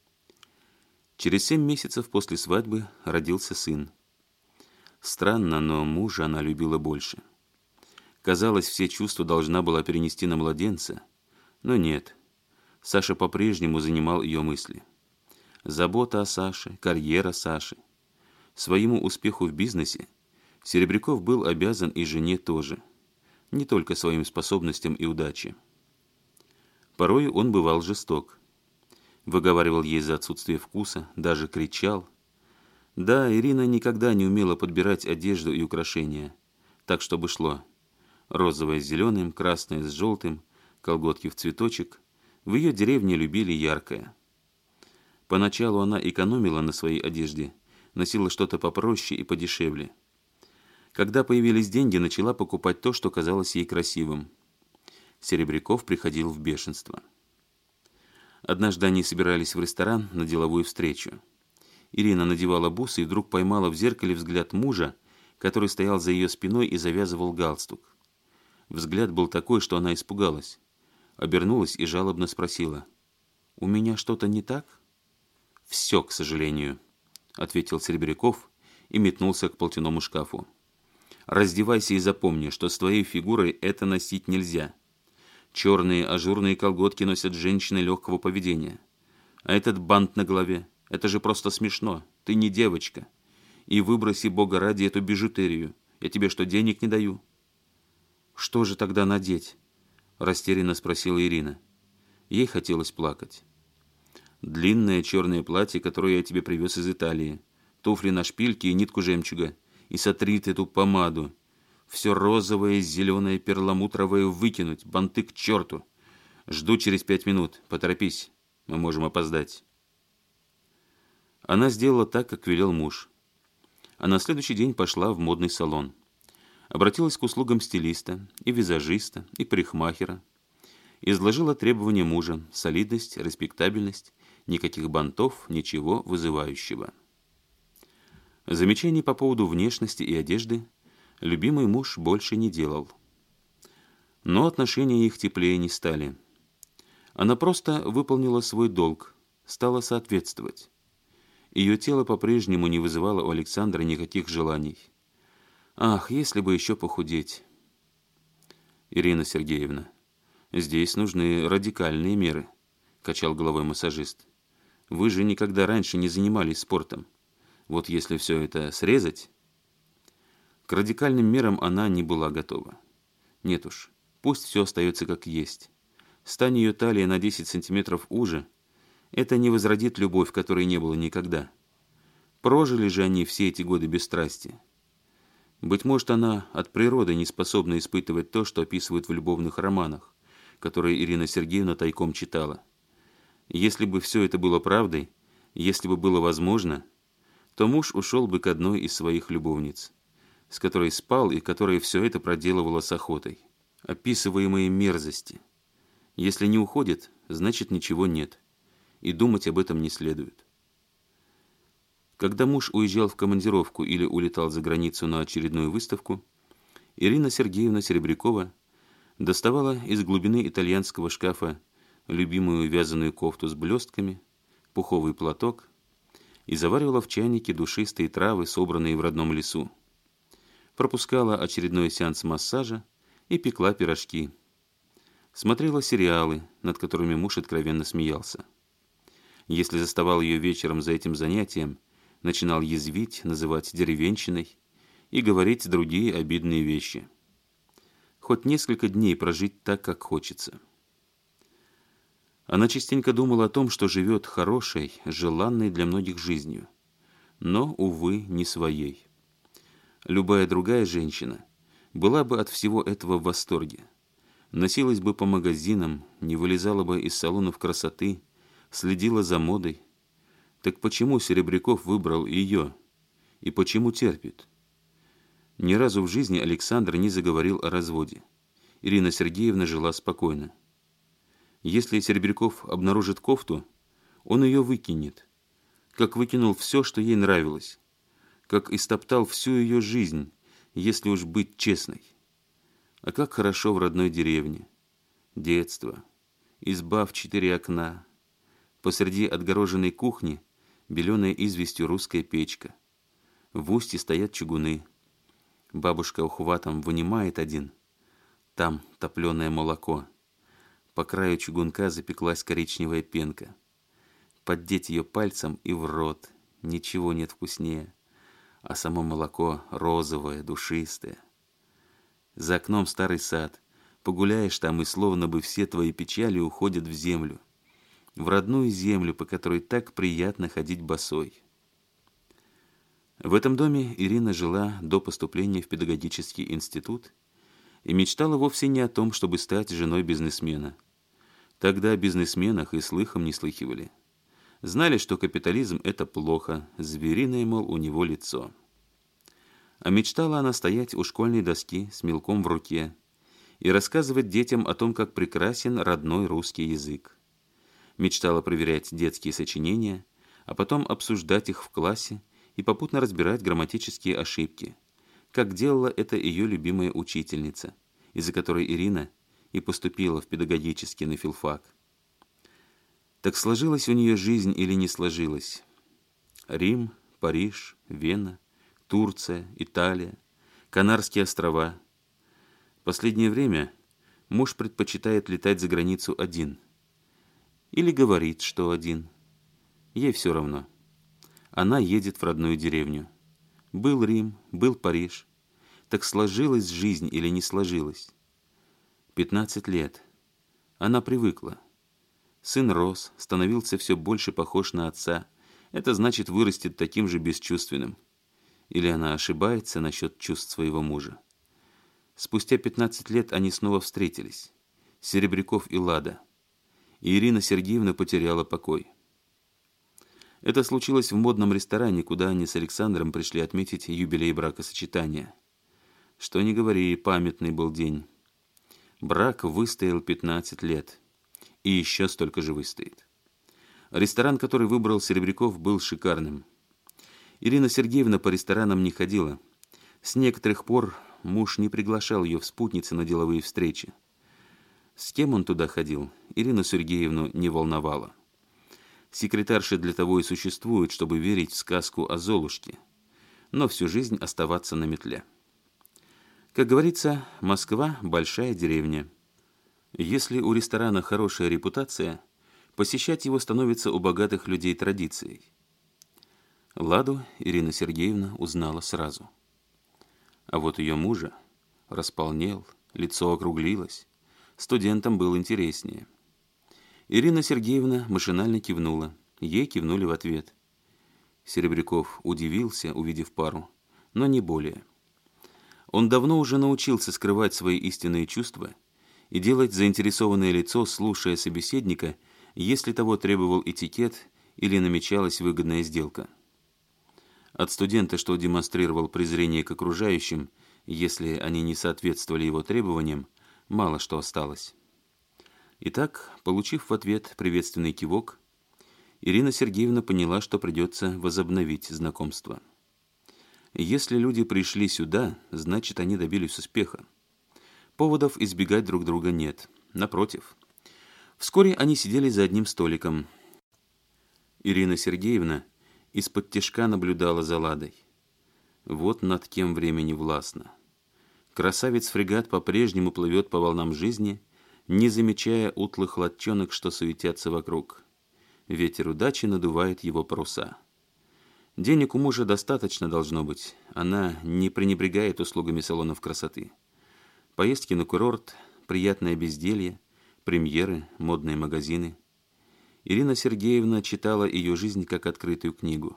Через семь месяцев после свадьбы родился сын. Странно, но мужа она любила больше. Казалось, все чувства должна была перенести на младенца, но нет. Саша по-прежнему занимал ее мысли. Забота о Саше, карьера Саши. Своему успеху в бизнесе Серебряков был обязан и жене тоже, не только своим способностям и удаче. Порой он бывал жесток. Выговаривал ей за отсутствие вкуса, даже кричал. Да, Ирина никогда не умела подбирать одежду и украшения, так, чтобы шло. Розовое с зеленым, красное с желтым, колготки в цветочек. В ее деревне любили яркое. Поначалу она экономила на своей одежде, носила что-то попроще и подешевле. Когда появились деньги, начала покупать то, что казалось ей красивым. Серебряков приходил в бешенство. Однажды они собирались в ресторан на деловую встречу. Ирина надевала бусы и вдруг поймала в зеркале взгляд мужа, который стоял за ее спиной и завязывал галстук. Взгляд был такой, что она испугалась. Обернулась и жалобно спросила: «У меня что-то не так?» «Все, к сожалению», — ответил Серебряков и метнулся к платяному шкафу. Раздевайся и запомни, что с твоей фигурой это носить нельзя. Черные ажурные колготки носят женщины легкого поведения. А этот бант на голове, это же просто смешно. Ты не девочка. И выброси, Бога ради, эту бижутерию. Я тебе что, денег не даю? Что же тогда надеть? Растерянно спросила Ирина. Ей хотелось плакать. Длинное черное платье, которое я тебе привез из Италии. Туфли на шпильке и нитку жемчуга. И сотри ты эту помаду. Все розовое, зеленое, перламутровое выкинуть. Банты к черту. Жду через пять минут. Поторопись. Мы можем опоздать. Она сделала так, как велел муж. А на следующий день пошла в модный салон. Обратилась к услугам стилиста, и визажиста, и парикмахера. Изложила требования мужа: солидность, респектабельность, никаких бантов, ничего вызывающего. Замечаний по поводу внешности и одежды любимый муж больше не делал. Но отношения их теплее не стали. Она просто выполнила свой долг, стала соответствовать. Ее тело по-прежнему не вызывало у Александра никаких желаний. Ах, если бы еще похудеть. Ирина Сергеевна, здесь нужны радикальные меры, качал головой массажист. Вы же никогда раньше не занимались спортом. Вот если все это срезать... К радикальным мерам она не была готова. Нет уж, пусть все остается как есть. Стань ее талия на десять сантиметров уже, это не возродит любовь, которой не было никогда. Прожили же они все эти годы без страсти. Быть может, она от природы не способна испытывать то, что описывают в любовных романах, которые Ирина Сергеевна тайком читала. Если бы все это было правдой, если бы было возможно, то муж ушел бы к одной из своих любовниц, с которой спал и которая все это проделывала с охотой. Описываемые мерзости. Если не уходит, значит ничего нет, и думать об этом не следует. Когда муж уезжал в командировку или улетал за границу на очередную выставку, Ирина Сергеевна Серебрякова доставала из глубины итальянского шкафа любимую вязаную кофту с блестками, пуховый платок и заваривала в чайнике душистые травы, собранные в родном лесу. Пропускала очередной сеанс массажа и пекла пирожки. Смотрела сериалы, над которыми муж откровенно смеялся. Если заставал ее вечером за этим занятием, начинал язвить, называть деревенщиной и говорить другие обидные вещи. Хоть несколько дней прожить так, как хочется. Она частенько думала о том, что живет хорошей, желанной для многих жизнью, но, увы, не своей. Любая другая женщина была бы от всего этого в восторге. Носилась бы по магазинам, не вылезала бы из салонов красоты, следила за модой. Так почему Серебряков выбрал ее? И почему терпит? Ни разу в жизни Александр не заговорил о разводе. Ирина Сергеевна жила спокойно. Если Серебряков обнаружит кофту, он ее выкинет, как выкинул все, что ей нравилось, как истоптал всю ее жизнь, если уж быть честной. А как хорошо в родной деревне. Детство, изба в четыре окна, посреди отгороженной кухни беленая известью русская печка. В устье стоят чугуны. Бабушка ухватом вынимает один. Там топленое молоко. По краю чугунка запеклась коричневая пенка. Поддеть ее пальцем и в рот. Ничего нет вкуснее. А само молоко розовое, душистое. За окном старый сад. Погуляешь там, и словно бы все твои печали уходят в землю. В родную землю, по которой так приятно ходить босой. В этом доме Ирина жила до поступления в педагогический институт и мечтала вовсе не о том, чтобы стать женой бизнесмена. Тогда о бизнесменах и слыхом не слыхивали. Знали, что капитализм – это плохо, звериное, мол, у него лицо. А мечтала она стоять у школьной доски с мелком в руке и рассказывать детям о том, как прекрасен родной русский язык. Мечтала проверять детские сочинения, а потом обсуждать их в классе и попутно разбирать грамматические ошибки, как делала это ее любимая учительница, из-за которой Ирина и поступила в педагогический на филфак. Так сложилась у нее жизнь или не сложилась? Рим, Париж, Вена, Турция, Италия. Канарские острова. Последнее время муж предпочитает летать за границу один. Или говорит, что один. Ей все равно. Она едет в родную деревню. Был Рим, был Париж. Так сложилась жизнь или не сложилась? Пятнадцать лет. Она привыкла. Сын рос, становился все больше похож на отца. Это значит, вырастет таким же бесчувственным. Или она ошибается насчет чувств своего мужа? Спустя пятнадцать лет они снова встретились. Серебряков и Лада. И Ирина Сергеевна потеряла покой. Это случилось в модном ресторане, куда они с Александром пришли отметить юбилей бракосочетания. Что ни говори, памятный был день. Брак выстоял пятнадцать лет. И еще столько же выстоит. Ресторан, который выбрал Серебряков, был шикарным. Ирина Сергеевна по ресторанам не ходила. С некоторых пор муж не приглашал ее в спутницы на деловые встречи. С кем он туда ходил, Ирину Сергеевну не волновало. Секретарши для того и существуют, чтобы верить в сказку о Золушке, но всю жизнь оставаться на метле. Как говорится, Москва – большая деревня. Если у ресторана хорошая репутация, посещать его становится у богатых людей традицией. Ладу Ирина Сергеевна узнала сразу. А вот ее мужа располнел, лицо округлилось. Студентам было интереснее. Ирина Сергеевна машинально кивнула. Ей кивнули в ответ. Серебряков удивился, увидев пару, но не более. Он давно уже научился скрывать свои истинные чувства и делать заинтересованное лицо, слушая собеседника, если того требовал этикет или намечалась выгодная сделка. От студента, что демонстрировал презрение к окружающим, если они не соответствовали его требованиям, мало что осталось. Итак, получив в ответ приветственный кивок, Ирина Сергеевна поняла, что придется возобновить знакомство. Если люди пришли сюда, значит, они добились успеха. Поводов избегать друг друга нет. Напротив. Вскоре они сидели за одним столиком. Ирина Сергеевна из-под тишка наблюдала за Ладой. Вот над кем времени властно. Красавец-фрегат по-прежнему плывет по волнам жизни, не замечая утлых лодчонок, что суетятся вокруг. Ветер удачи надувает его паруса. Денег у мужа достаточно должно быть. Она не пренебрегает услугами салонов красоты. Поездки на курорт, приятное безделье, премьеры, модные магазины. Ирина Сергеевна читала ее жизнь как открытую книгу.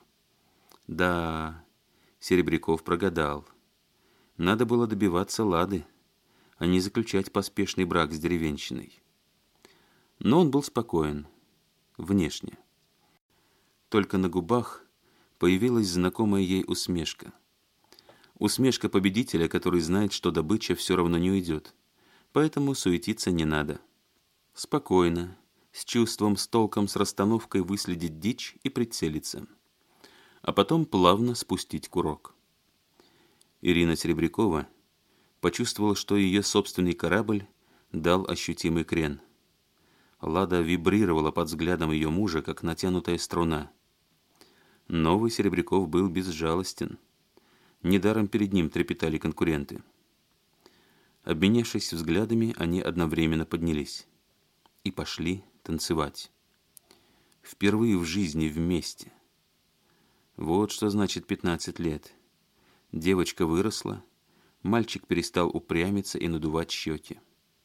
Да, Серебряков прогадал. Надо было добиваться Лады, а не заключать поспешный брак с деревенщиной. Но он был спокоен, внешне. Только на губах появилась знакомая ей усмешка. Усмешка победителя, который знает, что добыча все равно не уйдет, поэтому суетиться не надо. Спокойно, с чувством, с толком, с расстановкой выследить дичь и прицелиться. А потом плавно спустить курок. Ирина Серебрякова почувствовала, что ее собственный корабль дал ощутимый крен. Лада вибрировала под взглядом ее мужа, как натянутая струна. Новый Серебряков был безжалостен. Недаром перед ним трепетали конкуренты. Обменявшись взглядами, они одновременно поднялись и пошли танцевать. Впервые в жизни вместе. Вот что значит пятнадцать лет. Девочка выросла, мальчик перестал упрямиться и надувать щеки.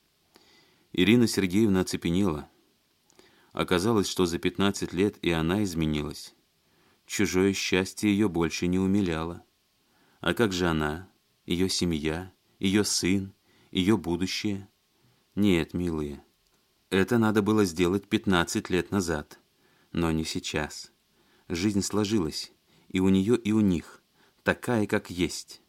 Ирина Сергеевна оцепенела. Оказалось, что за пятнадцать лет и она изменилась. Чужое счастье ее больше не умиляло. А как же она, ее семья, ее сын, ее будущее? Нет, милые, это надо было сделать пятнадцать лет назад, но не сейчас. Жизнь сложилась, и у нее, и у них, такая, как есть.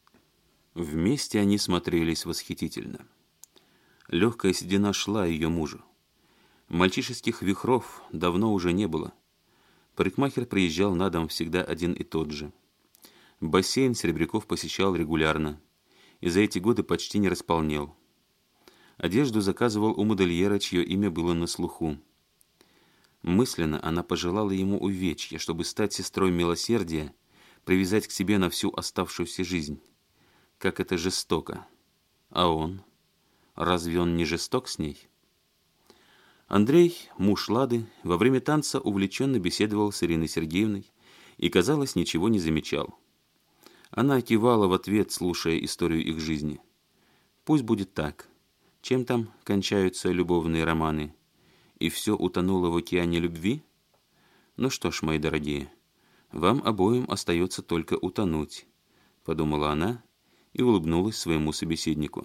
Вместе они смотрелись восхитительно. Легкая седина шла ее мужу. Мальчишеских вихров давно уже не было. Парикмахер приезжал на дом всегда один и тот же. Бассейн Серебряков посещал регулярно, и за эти годы почти не располнел. Одежду заказывал у модельера, чье имя было на слуху. Мысленно она пожелала ему увечья, чтобы стать сестрой милосердия, привязать к себе на всю оставшуюся жизнь. Как это жестоко. А он? Разве он не жесток с ней? Андрей, муж Лады, во время танца увлеченно беседовал с Ириной Сергеевной и, казалось, ничего не замечал. Она кивала в ответ, слушая историю их жизни. Пусть будет так. Чем там кончаются любовные романы? И все утонуло в океане любви? Ну что ж, мои дорогие, вам обоим остается только утонуть, подумала она и улыбнулась своему собеседнику.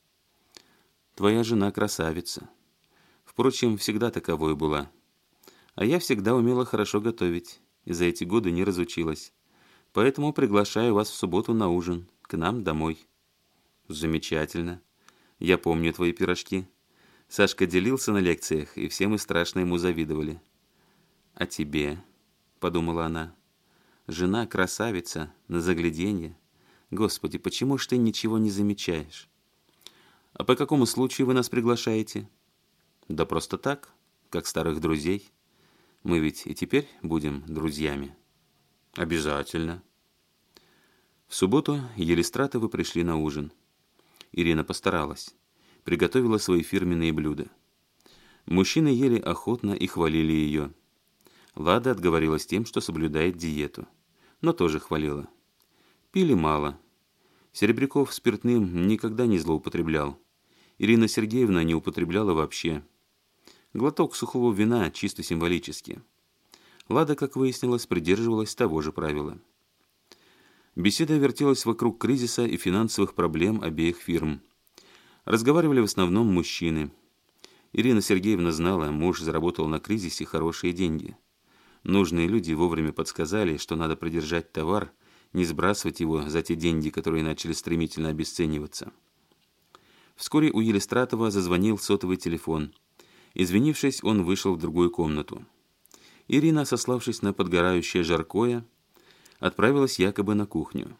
Твоя жена красавица. Впрочем, всегда таковой была. А я всегда умела хорошо готовить и за эти годы не разучилась. Поэтому приглашаю вас в субботу на ужин, к нам домой. Замечательно. Я помню твои пирожки. Сашка делился на лекциях, и все мы страшно ему завидовали. А тебе, подумала она, жена красавица, на загляденье. Господи, почему ж ты ничего не замечаешь? А по какому случаю вы нас приглашаете? Да просто так, как старых друзей. Мы ведь и теперь будем друзьями. Обязательно. В субботу Елистратовы пришли на ужин. Ирина постаралась, приготовила свои фирменные блюда. Мужчины ели охотно и хвалили ее. Лада отговорилась тем, что соблюдает диету, но тоже хвалила. Пили мало. Серебряков спиртным никогда не злоупотреблял. Ирина Сергеевна не употребляла вообще. Глоток сухого вина чисто символически. Лада, как выяснилось, придерживалась того же правила. Беседа вертелась вокруг кризиса и финансовых проблем обеих фирм. Разговаривали в основном мужчины. Ирина Сергеевна знала, муж заработал на кризисе хорошие деньги. Нужные люди вовремя подсказали, что надо придержать товар, не сбрасывать его за те деньги, которые начали стремительно обесцениваться. Вскоре у Елистратова зазвонил сотовый телефон. Извинившись, он вышел в другую комнату. Ирина, сославшись на подгорающее жаркое, отправилась якобы на кухню.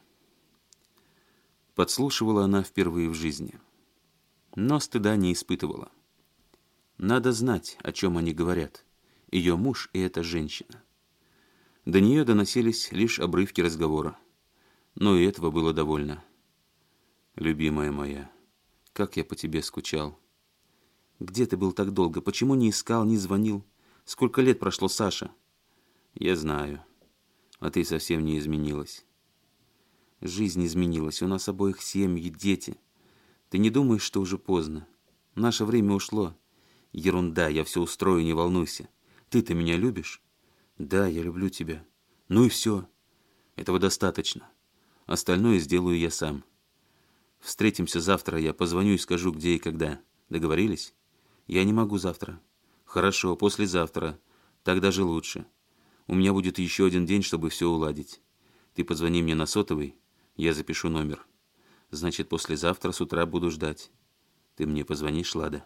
Подслушивала она впервые в жизни, но стыда не испытывала. Надо знать, о чем они говорят, ее муж и эта женщина. До нее доносились лишь обрывки разговора, но и этого было довольно. «Любимая моя, как я по тебе скучал. Где ты был так долго? Почему не искал, не звонил? Сколько лет прошло, Саша?» «Я знаю. А ты совсем не изменилась». «Жизнь изменилась. У нас обоих семьи, дети. Ты не думаешь, что уже поздно? Наше время ушло. Ерунда, я все устрою, не волнуйся. Ты-то меня любишь?» «Да, я люблю тебя». «Ну и все. Этого достаточно. Остальное сделаю я сам. Встретимся завтра, я позвоню и скажу, где и когда. Договорились?» «Я не могу завтра». «Хорошо, послезавтра. Так даже лучше. У меня будет еще один день, чтобы все уладить. Ты позвони мне на сотовый, я запишу номер. Значит, послезавтра с утра буду ждать. Ты мне позвонишь, Лада?»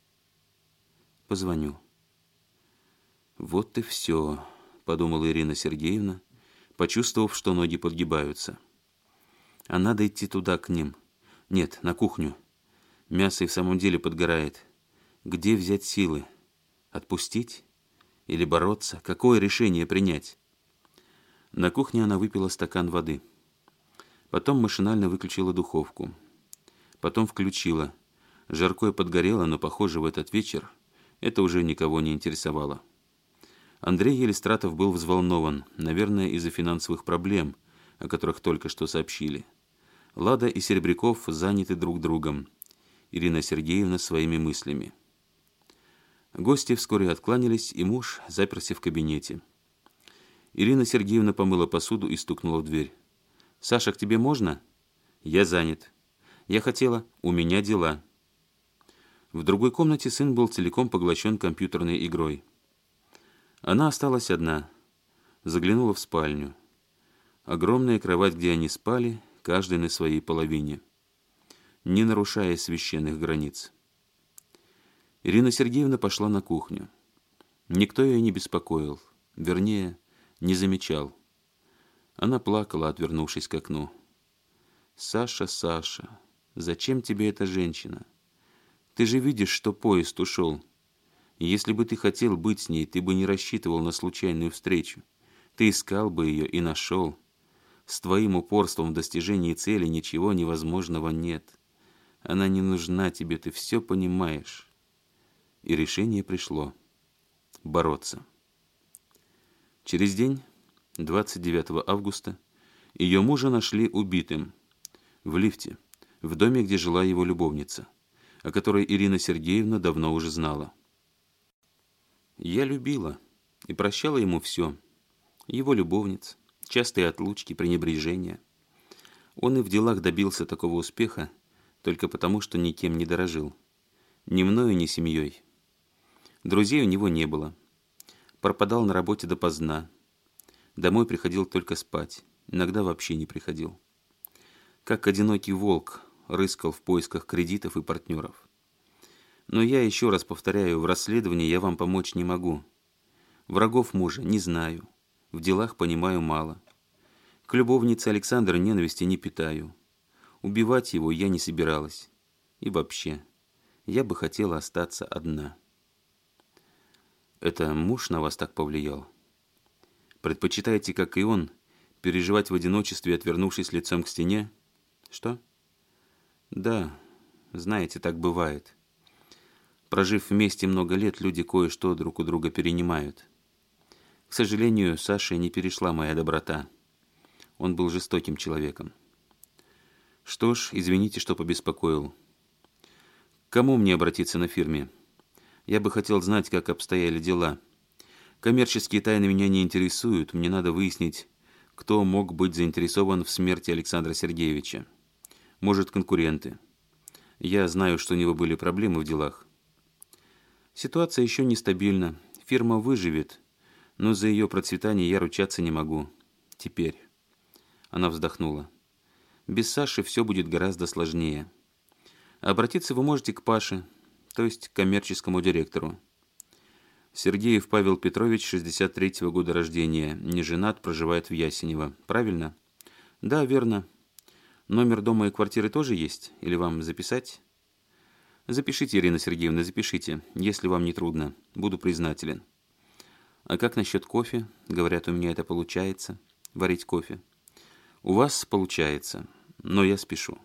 «Позвоню». «Вот и все», — подумала Ирина Сергеевна, почувствовав, что ноги подгибаются. «А надо идти туда, к ним. Нет, на кухню. Мясо и в самом деле подгорает. Где взять силы? Отпустить? Или бороться? Какое решение принять?» На кухне она выпила стакан воды. Потом машинально выключила духовку. Потом включила. Жаркое подгорело, но, похоже, в этот вечер это уже никого не интересовало. Андрей Елистратов был взволнован, наверное, из-за финансовых проблем, о которых только что сообщили. Лада и Серебряков заняты друг другом. Ирина Сергеевна своими мыслями. Гости вскоре откланялись, и муж заперся в кабинете. Ирина Сергеевна помыла посуду и стукнула в дверь. «Саша, к тебе можно?» «Я занят». «Я хотела...» «У меня дела». В другой комнате сын был целиком поглощен компьютерной игрой. Она осталась одна. Заглянула в спальню. Огромная кровать, где они спали, каждый на своей половине, не нарушая священных границ. Ирина Сергеевна пошла на кухню. Никто ее не беспокоил, вернее, не замечал. Она плакала, отвернувшись к окну. «Саша, Саша, зачем тебе эта женщина? Ты же видишь, что поезд ушел. Если бы ты хотел быть с ней, ты бы не рассчитывал на случайную встречу. Ты искал бы ее и нашел. С твоим упорством в достижении цели ничего невозможного нет. Она не нужна тебе, ты все понимаешь. И решение пришло. Бороться. Через день, двадцать девятого августа, ее мужа нашли убитым в лифте, в доме, где жила его любовница, о которой Ирина Сергеевна давно уже знала. Я любила и прощала ему все. Его любовниц, частые отлучки, пренебрежения. Он и в делах добился такого успеха только потому, что никем не дорожил. Ни мною, ни семьей. Друзей у него не было. Пропадал на работе допоздна. Домой приходил только спать. Иногда вообще не приходил. Как одинокий волк рыскал в поисках кредитов и партнеров. Но я еще раз повторяю, в расследовании я вам помочь не могу. Врагов мужа не знаю. В делах понимаю мало. К любовнице Александра ненависти не питаю. Убивать его я не собиралась. И вообще, я бы хотела остаться одна. Это муж на вас так повлиял? Предпочитаете, как и он, переживать в одиночестве, отвернувшись лицом к стене? Что? Да, знаете, так бывает. Прожив вместе много лет, люди кое-что друг у друга перенимают. К сожалению, Саше не перешла моя доброта. Он был жестоким человеком. Что ж, извините, что побеспокоил. К кому мне обратиться на фирме? Я бы хотел знать, как обстояли дела. Коммерческие тайны меня не интересуют. Мне надо выяснить, кто мог быть заинтересован в смерти Александра Сергеевича. Может, конкуренты. Я знаю, что у него были проблемы в делах. Ситуация еще нестабильна. Фирма выживет, но за ее процветание я ручаться не могу. Теперь. Она вздохнула. Без Саши все будет гораздо сложнее. Обратиться вы можете к Паше, то есть к коммерческому директору. Сергеев Павел Петрович, шестьдесят третьего года рождения, не женат, проживает в Ясенево. Правильно? Да, верно. Номер дома и квартиры тоже есть? Или вам записать? Запишите, Ирина Сергеевна, запишите, если вам не трудно. Буду признателен. А как насчет кофе? Говорят, у меня это получается. Варить кофе. У вас получается, но я спешу.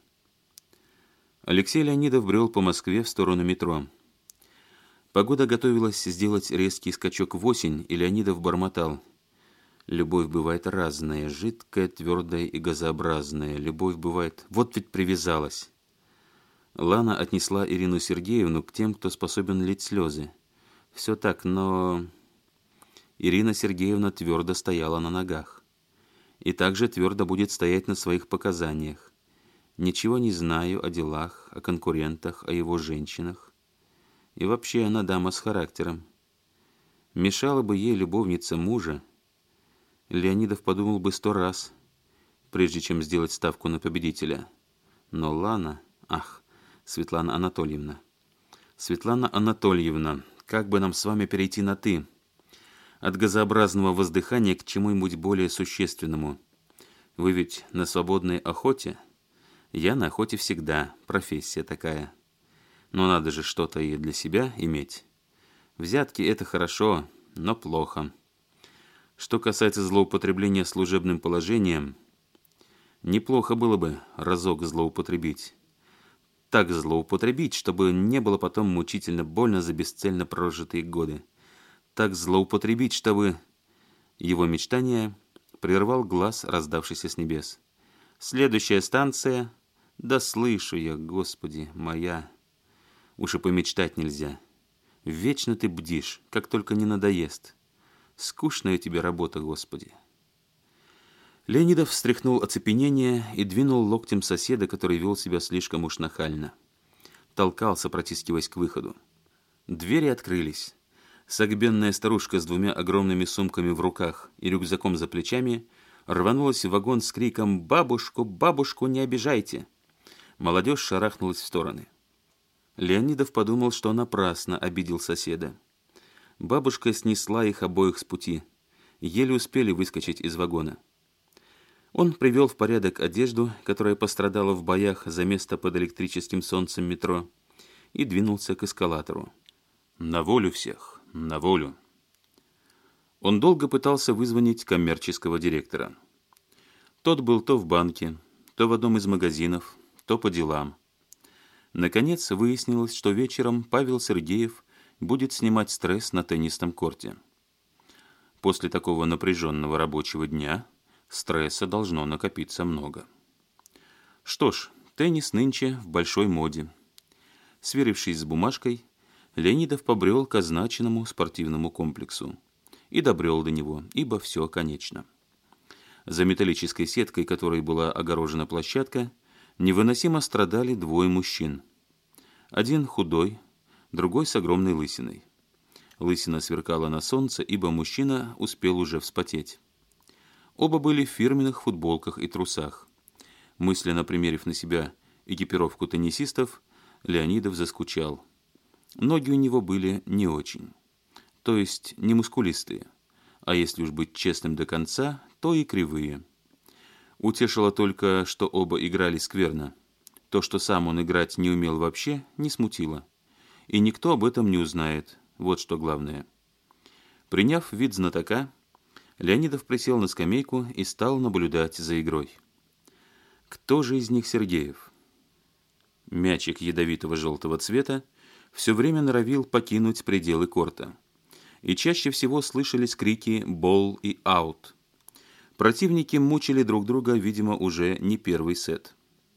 Алексей Леонидов брел по Москве в сторону метро. Погода готовилась сделать резкий скачок в осень, и Леонидов бормотал. Любовь бывает разная, жидкая, твердая и газообразная. Любовь бывает... Вот ведь привязалась. Лана отнесла Ирину Сергеевну к тем, кто способен лить слезы. Все так, но... Ирина Сергеевна твердо стояла на ногах. И также твердо будет стоять на своих показаниях. Ничего не знаю о делах, о конкурентах, о его женщинах. И вообще она дама с характером. Мешала бы ей любовница мужа, Леонидов подумал бы сто раз, прежде чем сделать ставку на победителя. Но Лана... Ах, Светлана Анатольевна. Светлана Анатольевна, как бы нам с вами перейти на «ты»? От газообразного воздыхания к чему-нибудь более существенному. Вы ведь на свободной охоте? Я на охоте всегда, профессия такая. Но надо же что-то и для себя иметь. Взятки – это хорошо, но плохо. Что касается злоупотребления служебным положением, неплохо было бы разок злоупотребить. Так злоупотребить, чтобы не было потом мучительно больно за бесцельно прожитые годы. Так злоупотребить, чтобы... Его мечтание прервал глаз, раздавшийся с небес. Следующая станция... Да слышу я, Господи, моя... Уж и помечтать нельзя. Вечно ты бдишь, как только не надоест. Скучная тебе работа, Господи. Леонидов встряхнул оцепенение и двинул локтем соседа, который вел себя слишком уж нахально. Толкался, протискиваясь к выходу. Двери открылись. Согбенная старушка с двумя огромными сумками в руках и рюкзаком за плечами рванулась в вагон с криком «Бабушку, бабушку, не обижайте!». Молодежь шарахнулась в стороны. Леонидов подумал, что напрасно обидел соседа. Бабушка снесла их обоих с пути. Еле успели выскочить из вагона. Он привел в порядок одежду, которая пострадала в боях за место под электрическим солнцем метро, и двинулся к эскалатору. На волю всех, на волю. Он долго пытался вызвонить коммерческого директора. Тот был то в банке, то в одном из магазинов, то по делам. Наконец выяснилось, что вечером Павел Сергеев будет снимать стресс на теннисном корте. После такого напряженного рабочего дня стресса должно накопиться много. Что ж, теннис нынче в большой моде. Сверившись с бумажкой, Леонидов побрел к означенному спортивному комплексу и добрел до него, ибо все конечно. За металлической сеткой, которой была огорожена площадка, невыносимо страдали двое мужчин. Один худой, другой с огромной лысиной. Лысина сверкала на солнце, ибо мужчина успел уже вспотеть. Оба были в фирменных футболках и трусах. Мысленно примерив на себя экипировку теннисистов, Леонидов заскучал. Ноги у него были не очень, то есть не мускулистые, а если уж быть честным до конца, то и кривые. Утешило только, что оба играли скверно. То, что сам он играть не умел вообще, не смутило. И никто об этом не узнает, вот что главное. Приняв вид знатока, Леонидов присел на скамейку и стал наблюдать за игрой. Кто же из них Сергеев? Мячик ядовитого желтого цвета все время норовил покинуть пределы корта. И чаще всего слышались крики «бол» и «аут». Противники мучили друг друга, видимо, уже не первый сет.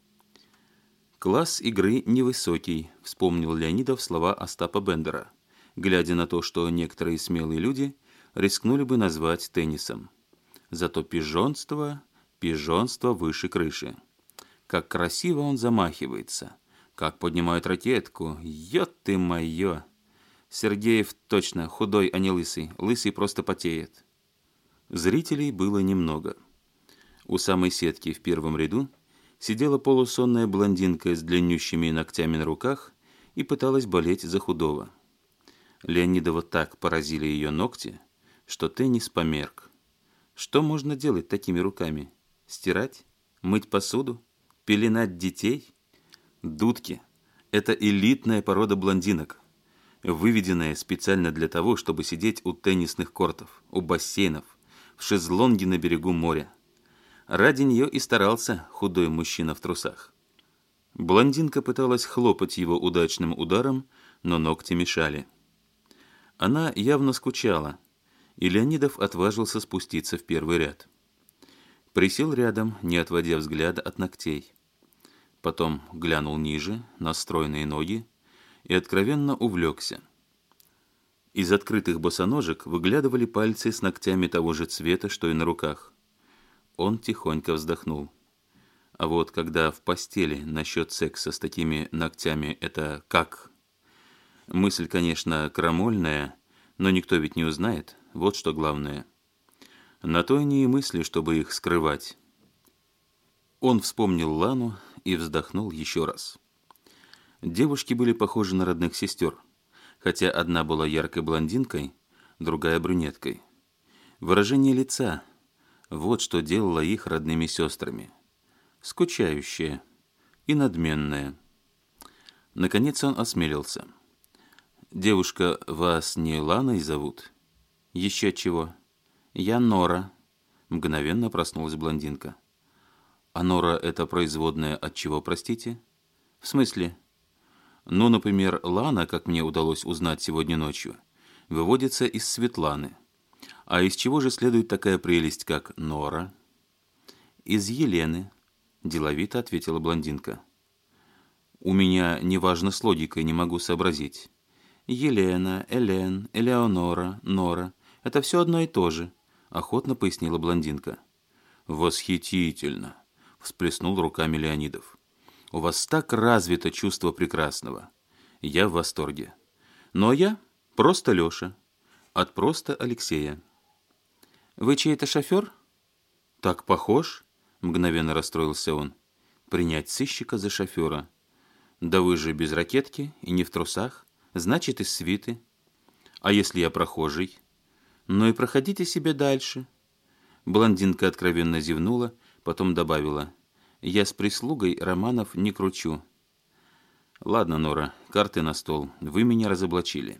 «Класс игры невысокий», — вспомнил Леонидов слова Остапа Бендера, глядя на то, что некоторые смелые люди рискнули бы назвать теннисом. Зато пижонство, пижонство выше крыши. Как красиво он замахивается, как поднимает ракетку, ё ты моё! Сергеев точно худой, а не лысый, лысый просто потеет. Зрителей было немного. У самой сетки в первом ряду сидела полусонная блондинка с длиннющими ногтями на руках и пыталась болеть за худого. Леонидова так поразили ее ногти, что теннис померк. Что можно делать такими руками? Стирать? Мыть посуду? Пеленать детей? Дудки – это элитная порода блондинок, выведенная специально для того, чтобы сидеть у теннисных кортов, у бассейнов, в шезлонге на берегу моря. Ради нее и старался худой мужчина в трусах. Блондинка пыталась хлопать его удачным ударом, но ногти мешали. Она явно скучала, и Леонидов отважился спуститься в первый ряд. Присел рядом, не отводя взгляда от ногтей. Потом глянул ниже, на стройные ноги, и откровенно увлекся. Из открытых босоножек выглядывали пальцы с ногтями того же цвета, что и на руках. Он тихонько вздохнул. А вот когда в постели насчет секса с такими ногтями это как? Мысль, конечно, крамольная, но никто ведь не узнает, вот что главное. На то они и мысли, чтобы их скрывать. Он вспомнил Лану и вздохнул еще раз. Девушки были похожи на родных сестер, хотя одна была яркой блондинкой, другая брюнеткой. Выражение лица – вот что делало их родными сестрами. Скучающее и надменное. Наконец он осмелился. «Девушка, вас не Ланой зовут?» «Еще чего?» «Я Нора», – мгновенно проснулась блондинка. «А Нора – это производная от чего, простите?» «В смысле?» «Ну, например, Лана, как мне удалось узнать сегодня ночью, выводится из Светланы. А из чего же следует такая прелесть, как Нора?» «Из Елены», – деловито ответила блондинка. «У меня неважно с логикой, не могу сообразить. Елена, Элен, Элеонора, Нора – это все одно и то же», – охотно пояснила блондинка. «Восхитительно!» – всплеснул руками Леонидов. «У вас так развито чувство прекрасного. Я в восторге. Но я просто Леша. От просто Алексея». «Вы чей-то шофер?» «Так похож?» – мгновенно расстроился он. «Принять сыщика за шофера. Да вы же без ракетки и не в трусах, значит, из свиты. А если я прохожий? Ну и проходите себе дальше». Блондинка откровенно зевнула, потом добавила: «Я с прислугой романов не кручу». «Ладно, Нора, карты на стол, вы меня разоблачили.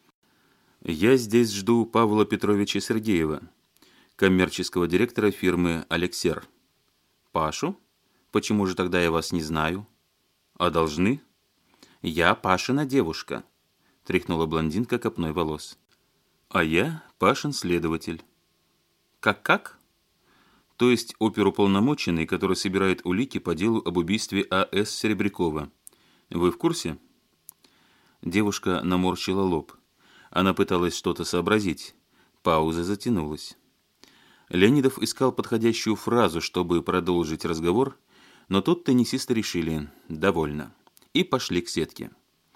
Я здесь жду Павла Петровича Сергеева, коммерческого директора фирмы «Алексер». Пашу? Почему же тогда я вас не знаю? А должны? Я Пашина девушка, тряхнула блондинка копной волос. А я Пашин следователь. Как-как? То есть оперуполномоченный, который собирает улики по делу об убийстве А С Серебрякова. Вы в курсе? Девушка наморщила лоб. Она пыталась что-то сообразить. Пауза затянулась. Леонидов искал подходящую фразу, чтобы продолжить разговор, но тут теннисисты решили «довольно» и пошли к сетке.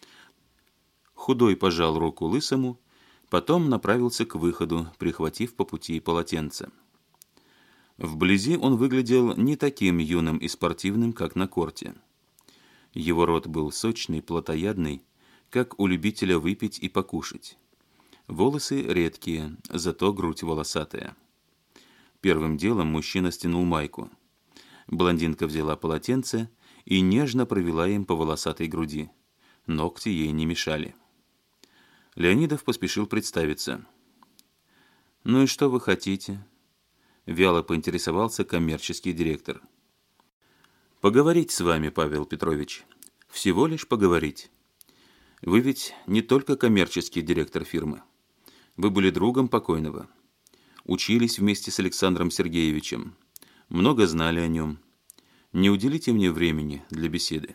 Худой пожал руку лысому, потом направился к выходу, прихватив по пути полотенце. Вблизи он выглядел не таким юным и спортивным, как на корте. Его рот был сочный, плотоядный, как у любителя выпить и покушать. Волосы редкие, зато грудь волосатая. Первым делом мужчина стянул майку. Блондинка взяла полотенце и нежно провела им по волосатой груди. Ногти ей не мешали. Леонидов поспешил представиться. «Ну и что вы хотите?» Вяло поинтересовался коммерческий директор. «Поговорить с вами, Павел Петрович. Всего лишь поговорить. Вы ведь не только коммерческий директор фирмы. Вы были другом покойного. Учились вместе с Александром Сергеевичем. Много знали о нем. Не уделите мне времени для беседы».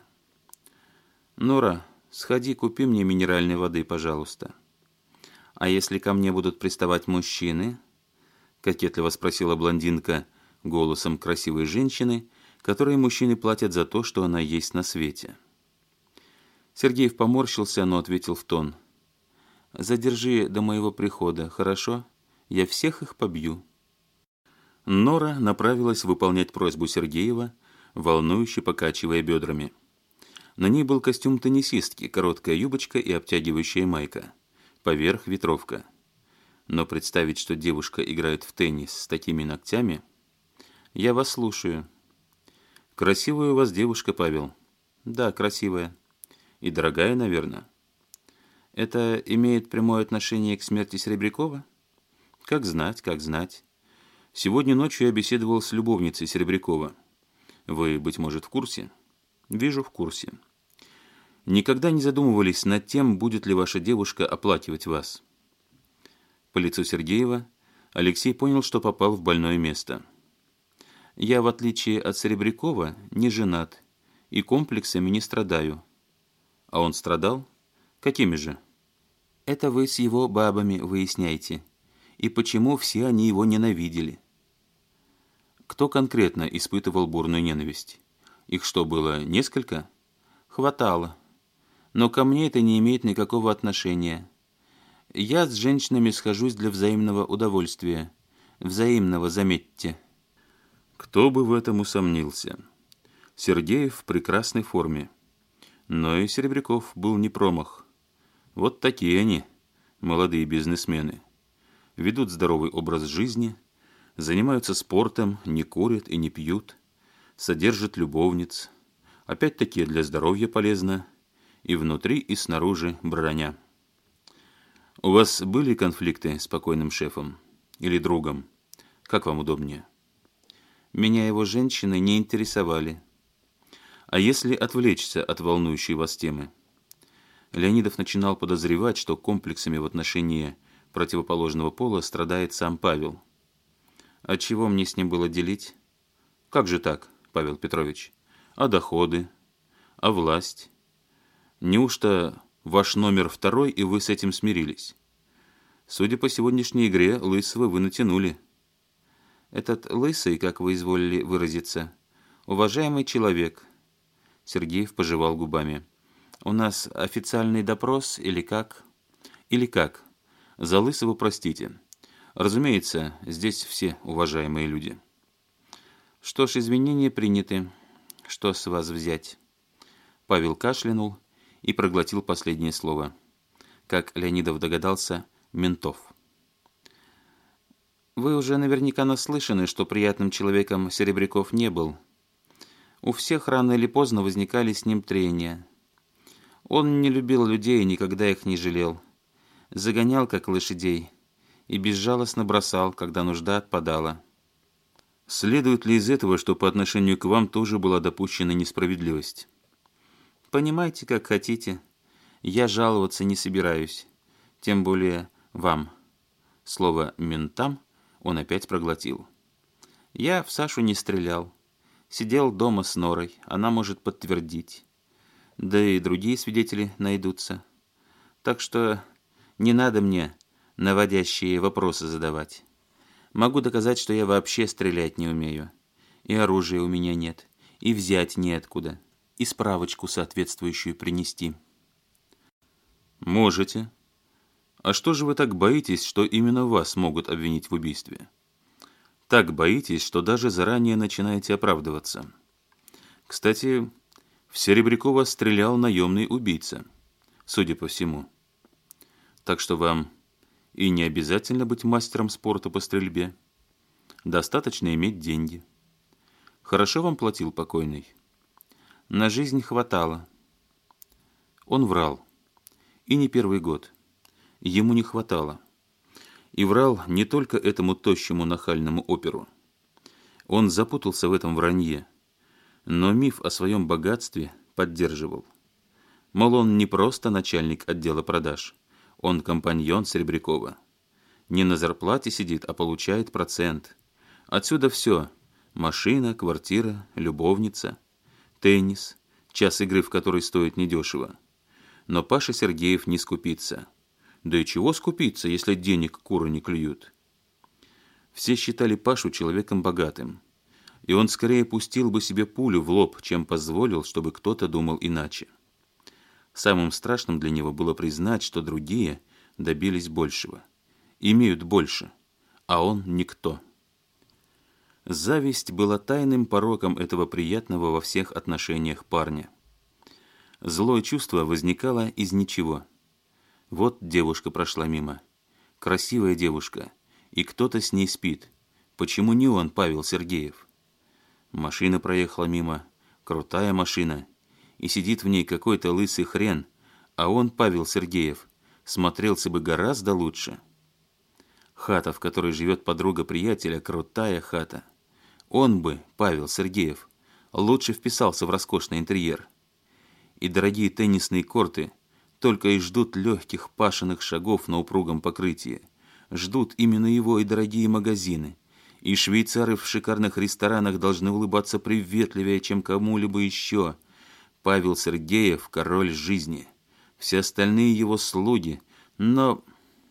«Нора, сходи, купи мне минеральной воды, пожалуйста». «А если ко мне будут приставать мужчины?» Кокетливо спросила блондинка голосом красивой женщины, которой мужчины платят за то, что она есть на свете. Сергеев поморщился, но ответил в тон. «Задержи до моего прихода, хорошо? Я всех их побью». Нора направилась выполнять просьбу Сергеева, волнующе покачивая бедрами. На ней был костюм теннисистки, короткая юбочка и обтягивающая майка. Поверх ветровка. Но представить, что девушка играет в теннис с такими ногтями... «Я вас слушаю». «Красивая у вас девушка, Павел». «Да, красивая. И дорогая, наверное». «Это имеет прямое отношение к смерти Серебрякова?» «Как знать, как знать. Сегодня ночью я беседовал с любовницей Серебрякова. Вы, быть может, в курсе?» «Вижу, в курсе. Никогда не задумывались над тем, будет ли ваша девушка оплакивать вас?» По лицу Сергеева Алексей понял, что попал в больное место. «Я, в отличие от Серебрякова, не женат и комплексами не страдаю». «А он страдал? Какими же?» «Это вы с его бабами выясняйте. И почему все они его ненавидели?» «Кто конкретно испытывал бурную ненависть? Их что, было несколько?» «Хватало. Но ко мне это не имеет никакого отношения. Я с женщинами схожусь для взаимного удовольствия. Взаимного, заметьте». Кто бы в этом усомнился. Сергеев в прекрасной форме. Но и Серебряков был не промах. Вот такие они, молодые бизнесмены. Ведут здоровый образ жизни, занимаются спортом, не курят и не пьют, содержат любовниц. Опять-таки для здоровья полезно. И внутри, и снаружи броня. У вас были конфликты с покойным шефом? Или другом? Как вам удобнее? Меня его женщины не интересовали. А если отвлечься от волнующей вас темы? Леонидов начинал подозревать, что комплексами в отношении противоположного пола страдает сам Павел. А чего мне с ним было делить? Как же так, Павел Петрович? А доходы? А власть? Неужто ваш номер второй, и вы с этим смирились? Судя по сегодняшней игре, лысого вы натянули. Этот лысый, как вы изволили выразиться, уважаемый человек. Сергеев пожевал губами. У нас официальный допрос или как? Или как? За лысого простите. Разумеется, здесь все уважаемые люди. Что ж, извинения приняты. Что с вас взять? Павел кашлянул и проглотил последнее слово. Как Леонидов догадался, ментов. Вы уже наверняка наслышаны, что приятным человеком Серебряков не был. У всех рано или поздно возникали с ним трения. Он не любил людей и никогда их не жалел. Загонял, как лошадей, и безжалостно бросал, когда нужда отпадала. Следует ли из этого, что по отношению к вам тоже была допущена несправедливость? Понимайте, как хотите. Я жаловаться не собираюсь. Тем более вам. Слово «ментам» он опять проглотил. Я в Сашу не стрелял. Сидел дома с Норой, она может подтвердить. Да и другие свидетели найдутся. Так что не надо мне наводящие вопросы задавать. Могу доказать, что я вообще стрелять не умею. И оружия у меня нет, и взять неоткуда, и справочку соответствующую принести. Можете. А что же вы так боитесь, что именно вас могут обвинить в убийстве? Так боитесь, что даже заранее начинаете оправдываться. Кстати, в Серебрякова стрелял наемный убийца, судя по всему. Так что вам и не обязательно быть мастером спорта по стрельбе. Достаточно иметь деньги. Хорошо вам платил покойный? На жизнь хватало. Он врал. И не первый год. Ему не хватало. И врал не только этому тощему нахальному оперу. Он запутался в этом вранье, но миф о своем богатстве поддерживал. Мол, он не просто начальник отдела продаж, он компаньон Серебрякова. Не на зарплате сидит, а получает процент. Отсюда все: машина, квартира, любовница, теннис, час игры в который стоит недешево. Но Паша Сергеев не скупится. Да и чего скупиться, если денег куры не клюют? Все считали Пашу человеком богатым, и он скорее пустил бы себе пулю в лоб, чем позволил, чтобы кто-то думал иначе. Самым страшным для него было признать, что другие добились большего, имеют больше, а он никто. Зависть была тайным пороком этого приятного во всех отношениях парня. Злое чувство возникало из ничего. Вот девушка прошла мимо. Красивая девушка. И кто-то с ней спит. Почему не он, Павел Сергеев? Машина проехала мимо. Крутая машина. И сидит в ней какой-то лысый хрен. А он, Павел Сергеев, смотрелся бы гораздо лучше. Хата, в которой живет подруга приятеля, крутая хата. Он бы, Павел Сергеев, лучше вписался в роскошный интерьер. И дорогие теннисные корты только и ждут легких Пашиных шагов на упругом покрытии. Ждут именно его и дорогие магазины. И швейцары в шикарных ресторанах должны улыбаться приветливее, чем кому-либо еще. Павел Сергеев – король жизни. Все остальные его слуги, но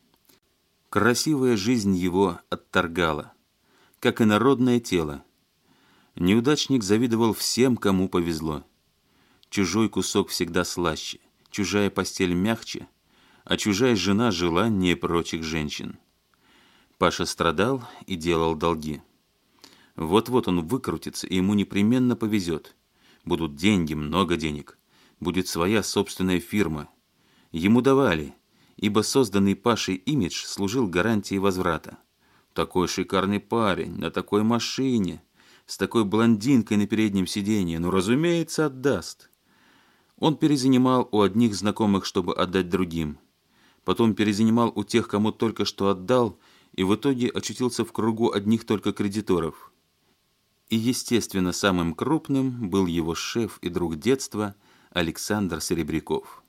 красивая жизнь его отторгала, как и народное тело. Неудачник завидовал всем, кому повезло. Чужой кусок всегда слаще, чужая постель мягче, а чужая жена желаннее прочих женщин. Паша страдал и делал долги. Вот-вот он выкрутится, и ему непременно повезет. Будут деньги, много денег. Будет своя собственная фирма. Ему давали, ибо созданный Пашей имидж служил гарантией возврата. Такой шикарный парень, на такой машине, с такой блондинкой на переднем сиденье, ну, разумеется, отдаст. Он перезанимал у одних знакомых, чтобы отдать другим. Потом перезанимал у тех, кому только что отдал, и в итоге очутился в кругу одних только кредиторов. И, естественно, самым крупным был его шеф и друг детства Александр Серебряков.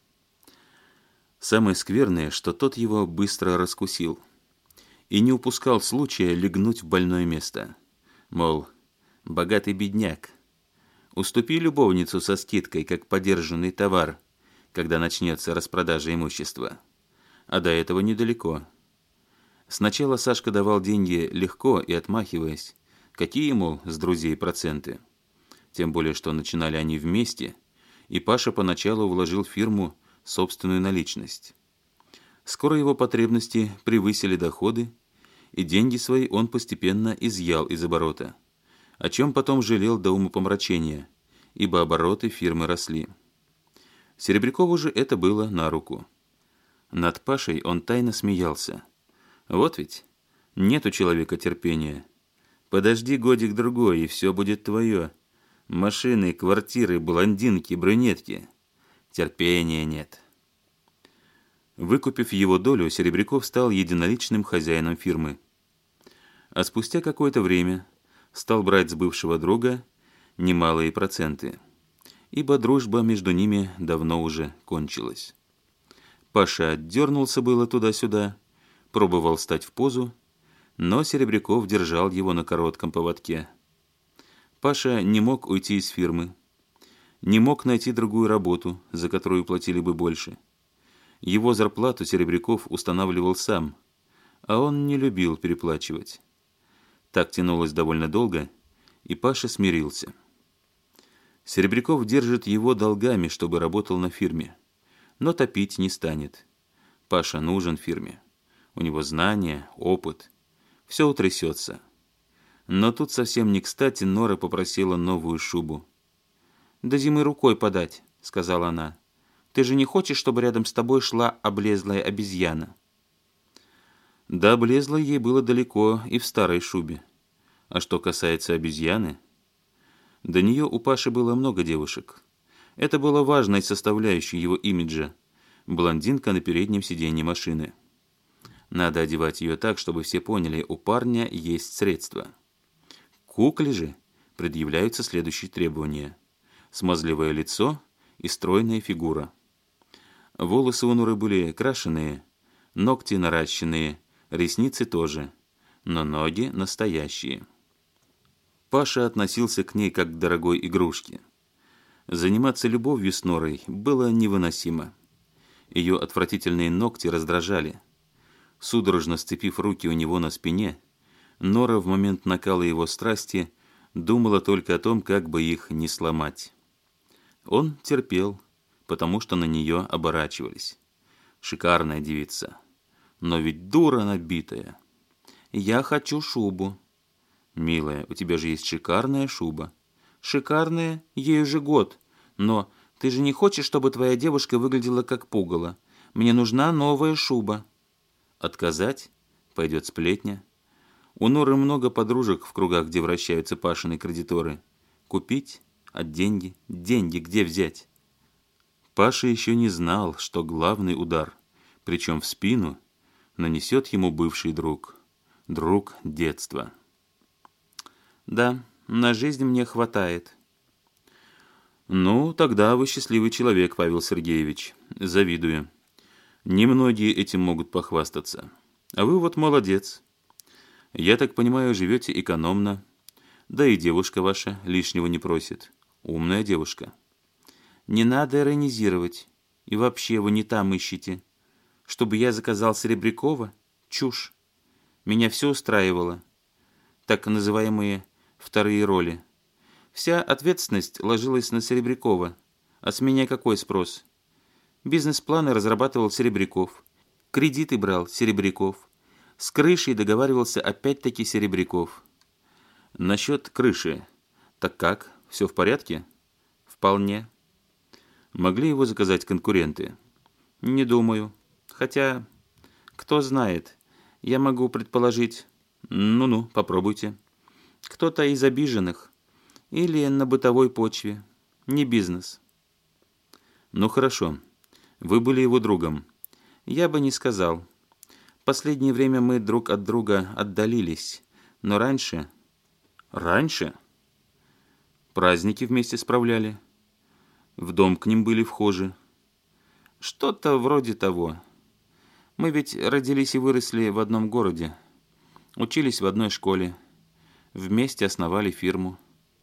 Самое скверное, что тот его быстро раскусил и не упускал случая легнуть в больное место. Мол, богатый бедняк, уступи любовницу со скидкой, как подержанный товар, когда начнется распродажа имущества. А до этого недалеко. Сначала Сашка давал деньги легко и отмахиваясь. Какие, мол, с друзей проценты? Тем более, что начинали они вместе, и Паша поначалу вложил в фирму собственную наличность. Скоро его потребности превысили доходы, и деньги свои он постепенно изъял из оборота, о чем потом жалел до умопомрачения, ибо обороты фирмы росли. Серебрякову же это было на руку. Над Пашей он тайно смеялся. Вот ведь, нет у человека терпения. Подожди годик-другой, и все будет твое. Машины, квартиры, блондинки, брюнетки. Терпения нет. Выкупив его долю, Серебряков стал единоличным хозяином фирмы. А спустя какое-то время стал брать с бывшего друга немалые проценты, ибо дружба между ними давно уже кончилась. Паша отдернулся было туда-сюда, пробовал встать в позу, но Серебряков держал его на коротком поводке. Паша не мог уйти из фирмы, не мог найти другую работу, за которую платили бы больше. Его зарплату Серебряков устанавливал сам, а он не любил переплачивать. Так тянулось довольно долго, и Паша смирился. Серебряков держит его долгами, чтобы работал на фирме, но топить не станет. Паша нужен фирме. У него знания, опыт. Все утрясется. Но тут совсем не кстати Нора попросила новую шубу. «До зимы рукой подать», — сказала она. «Ты же не хочешь, чтобы рядом с тобой шла облезлая обезьяна?» Да, облезлой ей было далеко и в старой шубе. А что касается обезьяны, до нее у Паши было много девушек. Это было важной составляющей его имиджа. Блондинка на переднем сиденье машины. Надо одевать ее так, чтобы все поняли, у парня есть средства. К кукле же предъявляются следующие требования: смазливое лицо и стройная фигура. Волосы у Нуры были крашеные, ногти наращенные, ресницы тоже, но ноги настоящие. Паша относился к ней как к дорогой игрушке. Заниматься любовью с Норой было невыносимо. Ее отвратительные ногти раздражали. Судорожно сцепив руки у него на спине, Нора в момент накала его страсти думала только о том, как бы их не сломать. Он терпел, потому что на нее оборачивались. Шикарная девица. Но ведь дура набитая. «Я хочу шубу». «Милая, у тебя же есть шикарная шуба». «Шикарная? Ей уже год. Но ты же не хочешь, чтобы твоя девушка выглядела как пугало? Мне нужна новая шуба». Отказать? Пойдет сплетня. У Норы много подружек в кругах, где вращаются Пашины кредиторы. Купить? А деньги? Деньги где взять? Паша еще не знал, что главный удар, причем в спину, нанесет ему бывший друг. Друг детства. «Да, на жизнь мне хватает». «Ну, тогда вы счастливый человек, Павел Сергеевич. Завидую. Немногие этим могут похвастаться. А вы вот молодец. Я так понимаю, живете экономно. Да и девушка ваша лишнего не просит. Умная девушка». «Не надо иронизировать. И вообще вы не там ищете. Чтобы я заказал Серебрякова? Чушь. Меня все устраивало. Так называемые вторые роли. Вся ответственность ложилась на Серебрякова. А с меня какой спрос? Бизнес-планы разрабатывал Серебряков. Кредиты брал Серебряков. С крышей договаривался опять-таки Серебряков. Насчет крыши. Так как? Все в порядке? Вполне. Могли его заказать конкуренты? Не думаю. Хотя, кто знает, я могу предположить. Ну-ну, попробуйте. Кто-то из обиженных. Или на бытовой почве. Не бизнес. Ну хорошо. Вы были его другом. Я бы не сказал. Последнее время мы друг от друга отдалились. Но раньше... Раньше? Праздники вместе справляли. В дом к ним были вхожи. Что-то вроде того. Мы ведь родились и выросли в одном городе. Учились в одной школе. Вместе основали фирму.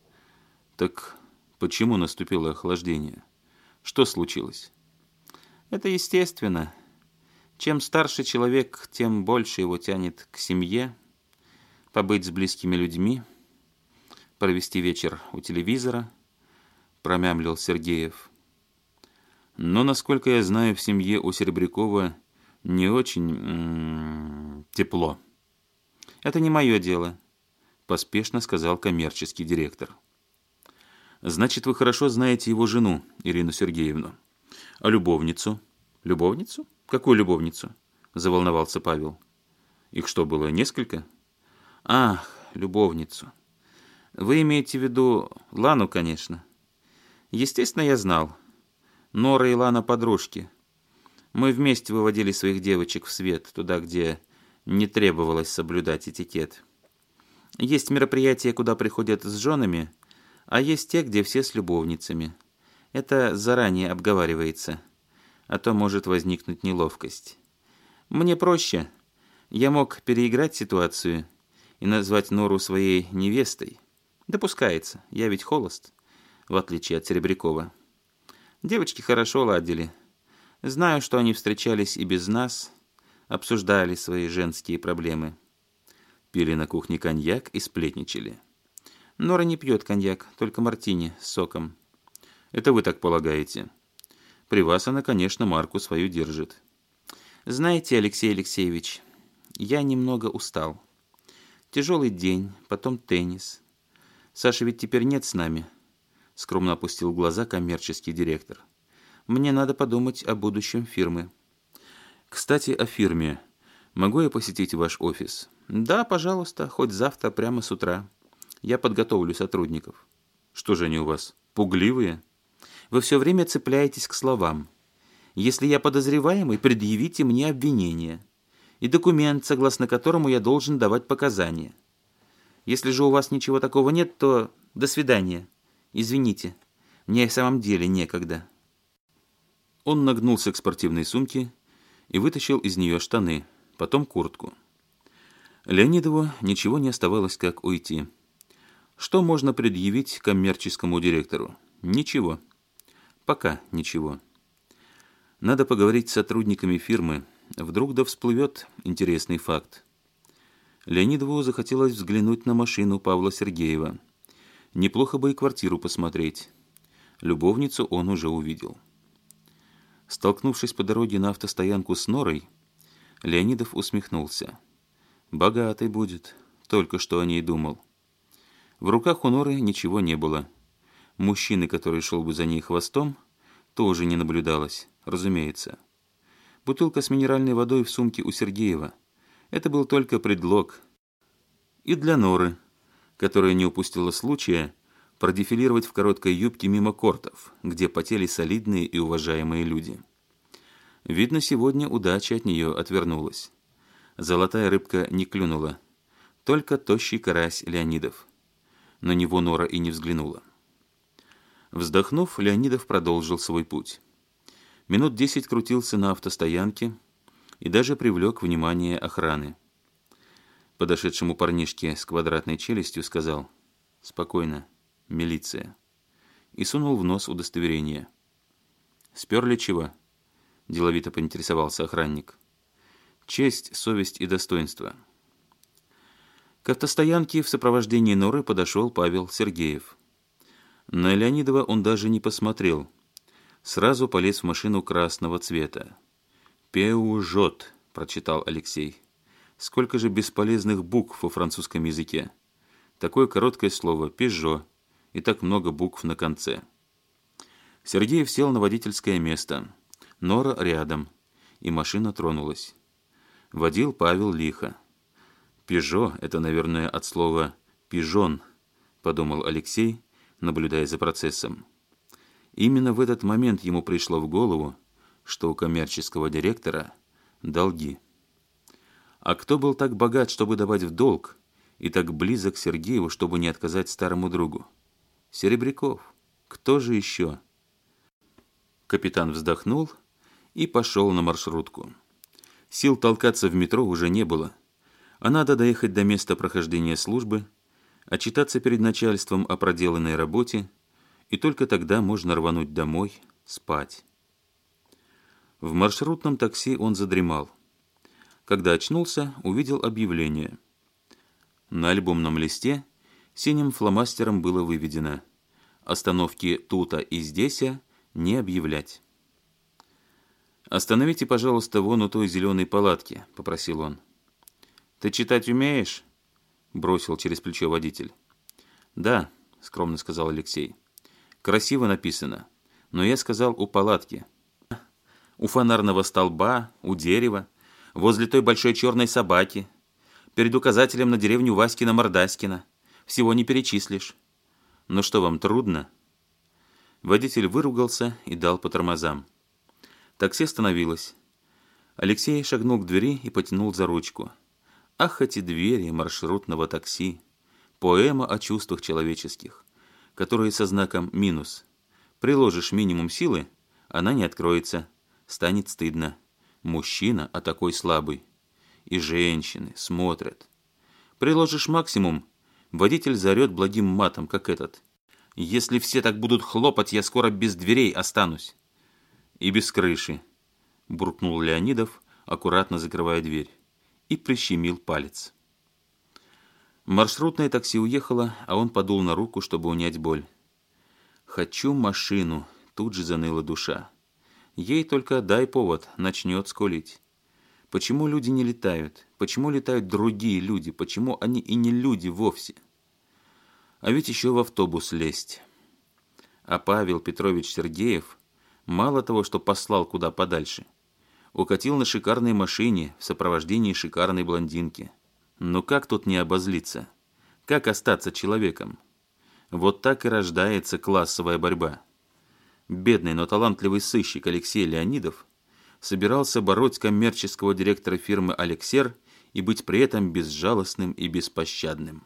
Так почему наступило охлаждение? Что случилось? Это естественно. Чем старше человек, тем больше его тянет к семье, побыть с близкими людьми, провести вечер у телевизора, промямлил Сергеев. Но, насколько я знаю, в семье у Серебрякова не очень м-м, тепло. Это не мое дело, поспешно сказал коммерческий директор. Значит, вы хорошо знаете его жену, Ирину Сергеевну. А любовницу? Любовницу? Какую любовницу? Заволновался Павел. Их что, было несколько? Ах, любовницу. Вы имеете в виду Лану, конечно. Естественно, я знал. Нора и Лана подружки. Мы вместе выводили своих девочек в свет, туда, где не требовалось соблюдать этикет. Есть мероприятия, куда приходят с женами, а есть те, где все с любовницами. Это заранее обговаривается, а то может возникнуть неловкость. Мне проще. Я мог переиграть ситуацию и назвать Нору своей невестой. Допускается, я ведь холост, в отличие от Серебрякова. Девочки хорошо ладили. Знаю, что они встречались и без нас, обсуждали свои женские проблемы. Пили на кухне коньяк и сплетничали. Нора не пьет коньяк, только мартини с соком. Это вы так полагаете. При вас она, конечно, марку свою держит. Знаете, Алексей Алексеевич, я немного устал. Тяжелый день, потом теннис. Саши ведь теперь нет с нами. Скромно опустил глаза коммерческий директор. Мне надо подумать о будущем фирмы. Кстати, о фирме. Могу я посетить ваш офис? Да, пожалуйста, хоть завтра, прямо с утра. Я подготовлю сотрудников. Что же они у вас, пугливые? Вы все время цепляетесь к словам. Если я подозреваемый, предъявите мне обвинение и документ, согласно которому я должен давать показания. Если же у вас ничего такого нет, то до свидания. Извините, мне в самом деле некогда. Он нагнулся к спортивной сумке и вытащил из нее штаны, потом куртку. Леонидову ничего не оставалось, как уйти. Что можно предъявить коммерческому директору? Ничего. Пока ничего. Надо поговорить с сотрудниками фирмы. Вдруг да всплывет интересный факт. Леонидову захотелось взглянуть на машину Павла Сергеева. Неплохо бы и квартиру посмотреть. Любовницу он уже увидел. Столкнувшись по дороге на автостоянку с Норой, Леонидов усмехнулся. Богатый будет, только что о ней думал. В руках у Норы ничего не было. Мужчины, который шел бы за ней хвостом, тоже не наблюдалось, разумеется. Бутылка с минеральной водой в сумке у Сергеева. Это был только предлог. И для Норы, которая не упустила случая продефилировать в короткой юбке мимо кортов, где потели солидные и уважаемые люди. Видно, сегодня удача от нее отвернулась. Золотая рыбка не клюнула, только тощий карась Леонидов. На него Нора и не взглянула. Вздохнув, Леонидов продолжил свой путь. Минут десять крутился на автостоянке и даже привлек внимание охраны. Подошедшему парнишке с квадратной челюстью сказал: «Спокойно, милиция», и сунул в нос удостоверение. «Сперли чего?» – деловито поинтересовался охранник. «Честь, совесть и достоинство». К автостоянке в сопровождении Норы подошел Павел Сергеев. На Леонидова он даже не посмотрел. Сразу полез в машину красного цвета. «Пеужот», – прочитал Алексей. Сколько же бесполезных букв во французском языке. Такое короткое слово «пежо» и так много букв на конце. Сергеев сел на водительское место. Нора рядом, и машина тронулась. Водил Павел лихо. «Пежо» — это, наверное, от слова «пижон», — подумал Алексей, наблюдая за процессом. Именно в этот момент ему пришло в голову, что у коммерческого директора долги. А кто был так богат, чтобы давать в долг, и так близок к Сергееву, чтобы не отказать старому другу? Серебряков. Кто же еще? Капитан вздохнул и пошел на маршрутку. Сил толкаться в метро уже не было, а надо доехать до места прохождения службы, отчитаться перед начальством о проделанной работе, и только тогда можно рвануть домой, спать. В маршрутном такси он задремал. Когда очнулся, увидел объявление. На альбомном листе синим фломастером было выведено: «Остановки тута и здеся не объявлять». «Остановите, пожалуйста, вон у той зеленой палатки», — попросил он. «Ты читать умеешь?» — бросил через плечо водитель. «Да», — скромно сказал Алексей. «Красиво написано, но я сказал у палатки. У фонарного столба, у дерева, возле той большой черной собаки, перед указателем на деревню Васькина-Мордаськина. Всего не перечислишь. Ну что, вам трудно?» Водитель выругался и дал по тормозам. Такси остановилось. Алексей шагнул к двери и потянул за ручку. Ах, эти двери маршрутного такси! Поэма о чувствах человеческих, которые со знаком минус. Приложишь минимум силы, она не откроется, станет стыдно. Мужчина, а такой слабый. И женщины смотрят. Приложишь максимум, водитель заорет благим матом, как этот. Если все так будут хлопать, я скоро без дверей останусь. И без крыши, буркнул Леонидов, аккуратно закрывая дверь, и прищемил палец. Маршрутное такси уехало, а он подул на руку, чтобы унять боль. «Хочу машину», — тут же заныла душа. Ей только дай повод, начнет скулить. Почему люди не летают? Почему летают другие люди? Почему они и не люди вовсе? А ведь еще в автобус лезть. А Павел Петрович Сергеев мало того, что послал куда подальше, укатил на шикарной машине в сопровождении шикарной блондинки. Ну как тут не обозлиться? Как остаться человеком? Вот так и рождается классовая борьба. Бедный, но талантливый сыщик Алексей Леонидов собирался бороть коммерческого директора фирмы «Алексер» и быть при этом безжалостным и беспощадным.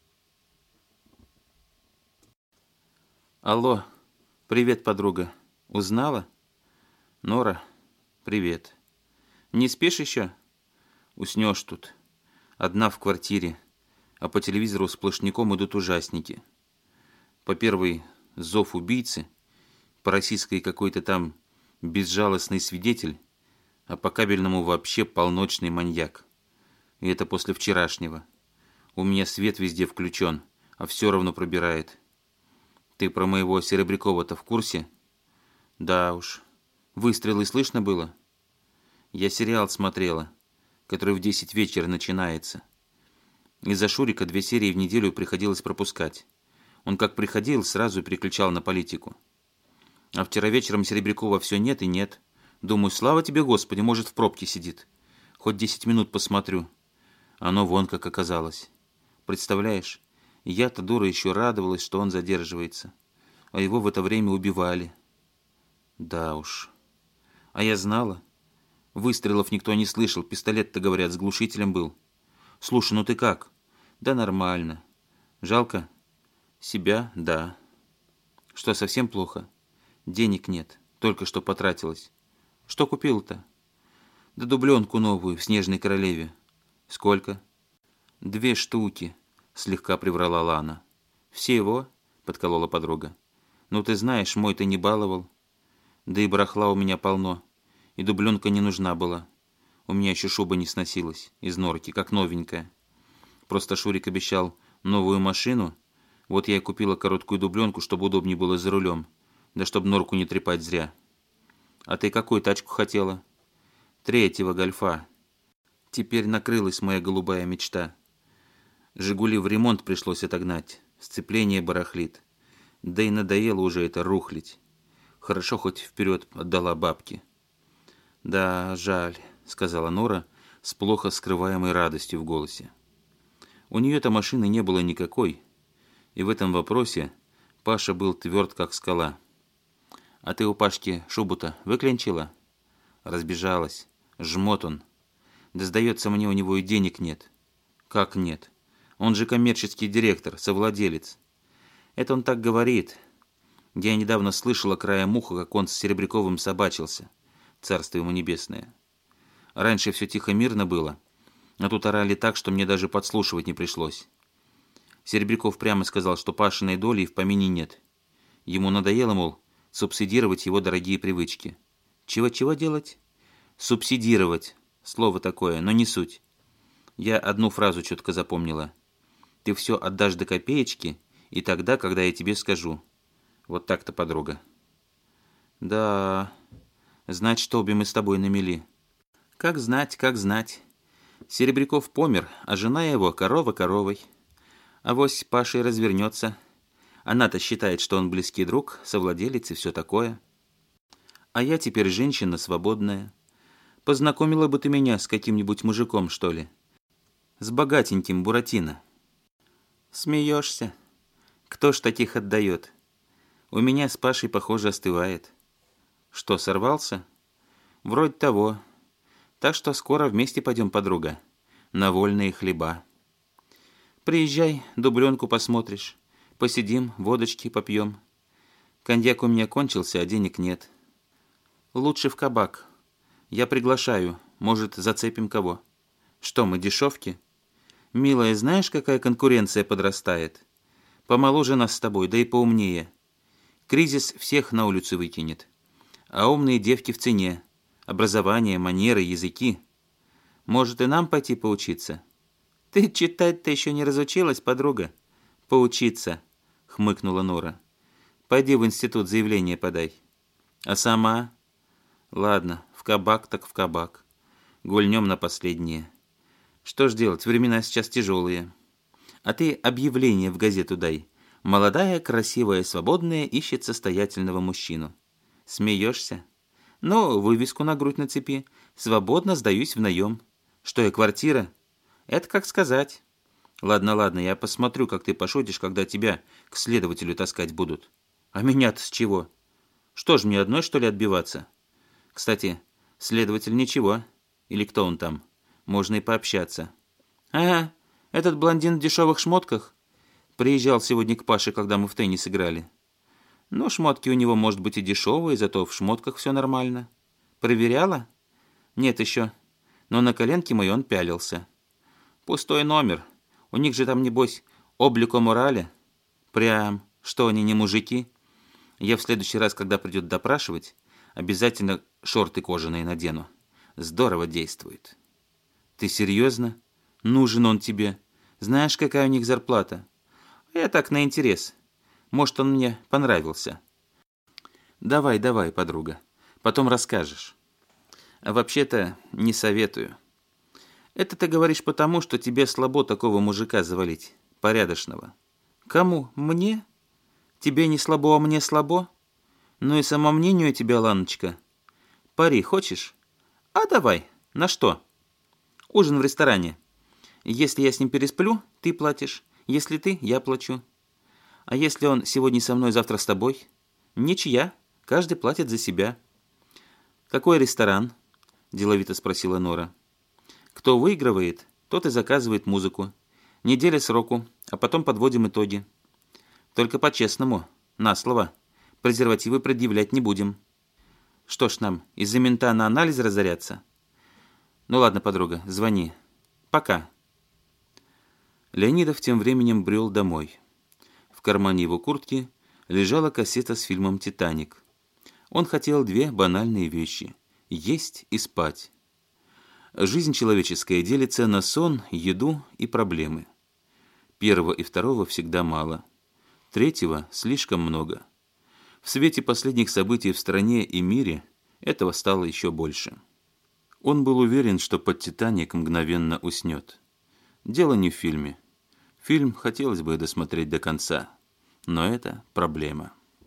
«Алло, привет, подруга. Узнала? Нора, привет. Не спишь еще? Уснешь тут. Одна в квартире, а по телевизору сплошняком идут ужасники. По первый зов убийцы, по российской какой-то там безжалостный свидетель, а по кабельному вообще полночный маньяк. И это после вчерашнего. У меня свет везде включен, а все равно пробирает. Ты про моего Серебрякова-то в курсе? Да уж. Выстрелы слышно было? Я сериал смотрела, который в десять вечера начинается. Из-за Шурика две серии в неделю приходилось пропускать. Он как приходил, сразу переключал на политику. А вчера вечером Серебрякова все нет и нет. Думаю, слава тебе, Господи, может, в пробке сидит. Хоть десять минут посмотрю. Оно вон как оказалось. Представляешь, я-то, дура, еще радовалась, что он задерживается. А его в это время убивали. Да уж. А я знала. Выстрелов никто не слышал. Пистолет-то, говорят, с глушителем был. Слушай, ну ты как? Да нормально. Жалко? Себя? Да. Что, совсем плохо? Денег нет. Только что потратилась. Что купил-то? Да дубленку новую в «Снежной королеве». Сколько? Две штуки, слегка приврала Лана. Всего? Подколола подруга. Ну ты знаешь, мой-то не баловал. Да и барахла у меня полно. И дубленка не нужна была. У меня еще шуба не сносилась из норки, как новенькая. Просто Шурик обещал новую машину. Вот я и купила короткую дубленку, чтобы удобнее было за рулем. Да чтобы норку не трепать зря. А ты какую тачку хотела? Третьего гольфа. Теперь накрылась моя голубая мечта. «Жигули» в ремонт пришлось отогнать. Сцепление барахлит. Да и надоело уже это рухлить. Хорошо хоть вперед отдала бабки. «Да, жаль», — сказала Нора с плохо скрываемой радостью в голосе. У нее-то машины не было никакой, и в этом вопросе Паша был тверд, как скала. «А ты у Пашки шубу-то выклянчила?» Разбежалась. Жмот он. Да, сдается мне, у него и денег нет. Как нет? Он же коммерческий директор, совладелец. Это он так говорит. Я недавно слышала краем уха, как он с Серебряковым собачился. Царство ему небесное. Раньше все тихо-мирно было, а тут орали так, что мне даже подслушивать не пришлось. Серебряков прямо сказал, что Пашиной доли и в помине нет. Ему надоело, мол, субсидировать его дорогие привычки. Чего-чего делать? Субсидировать. Слово такое, но не суть. Я одну фразу четко запомнила. Ты все отдашь до копеечки, и тогда, когда я тебе скажу. Вот так-то, подруга. Да, значит, обе мы с тобой на мели. Как знать, как знать. Серебряков помер, а жена его корова коровой. Авось Паша и развернется. Она-то считает, что он близкий друг, совладелец и все такое. А я теперь женщина свободная. Познакомила бы ты меня с каким-нибудь мужиком, что ли? С богатеньким Буратино. Смеешься? Кто ж таких отдает? У меня с Пашей, похоже, остывает. Что, сорвался? Вроде того. Так что скоро вместе пойдем, подруга, на вольные хлеба. Приезжай, дубленку посмотришь. Посидим, водочки попьем. Коньяк у меня кончился, а денег нет. Лучше в кабак. Я приглашаю, может, зацепим кого. Что мы, дешевки? Милая, знаешь, какая конкуренция подрастает? Помоложе нас с тобой, да и поумнее. Кризис всех на улицу выкинет. А умные девки в цене. Образование, манеры, языки. Может, и нам пойти поучиться? Ты читать-то еще не разучилась, подруга? Поучиться, хмыкнула Нора. Пойди в институт заявление подай. А сама? Ладно, в кабак так в кабак. Гульнем на последнее. Что ж делать, времена сейчас тяжелые. А ты объявление в газету дай. Молодая, красивая, свободная ищет состоятельного мужчину. Смеешься? Ну, вывеску на грудь нацепи. Свободно сдаюсь в наем. Что я, квартира? Это как сказать. Ладно, ладно, я посмотрю, как ты пошутишь, когда тебя к следователю таскать будут. А меня-то с чего? Что ж, мне одной, что ли, отбиваться? Кстати, следователь ничего. Или кто он там? Можно и пообщаться. Ага, этот блондин в дешевых шмотках приезжал сегодня к Паше, когда мы в теннис играли. Ну, шмотки у него, может быть, и дешевые, зато в шмотках все нормально. Проверяла? Нет еще. Но на коленке мой он пялился. Пустой номер. У них же там, небось, облико морали. Прям, что они не мужики? Я в следующий раз, когда придет допрашивать, обязательно шорты кожаные надену. Здорово действует. Ты серьезно? Нужен он тебе. Знаешь, какая у них зарплата? Я так на интерес. Может, он мне понравился. Давай, давай, подруга. Потом расскажешь. А вообще-то не советую. Это ты говоришь потому, что тебе слабо такого мужика завалить. Порядочного. Кому? Мне? Тебе не слабо, а мне слабо? Ну и самомнению у тебя, Ланочка. Пари хочешь? А давай. На что? Ужин в ресторане. Если я с ним пересплю, ты платишь. Если ты, я плачу. А если он сегодня со мной, завтра с тобой? Ничья. Каждый платит за себя. Какой ресторан? Деловито спросила Нора. Кто выигрывает, тот и заказывает музыку. Неделя сроку, а потом подводим итоги. Только по-честному, на слово. Презервативы предъявлять не будем. Что ж нам, из-за мента на анализ разоряться? Ну ладно, подруга, звони. Пока. Леонидов тем временем брел домой. В кармане его куртки лежала кассета с фильмом «Титаник». Он хотел две банальные вещи – есть и спать. Жизнь человеческая делится на сон, еду и проблемы. Первого и второго всегда мало. Третьего слишком много. В свете последних событий в стране и мире этого стало еще больше. Он был уверен, что под «Титаник» мгновенно уснет. Дело не в фильме. Фильм хотелось бы досмотреть до конца, но это проблема.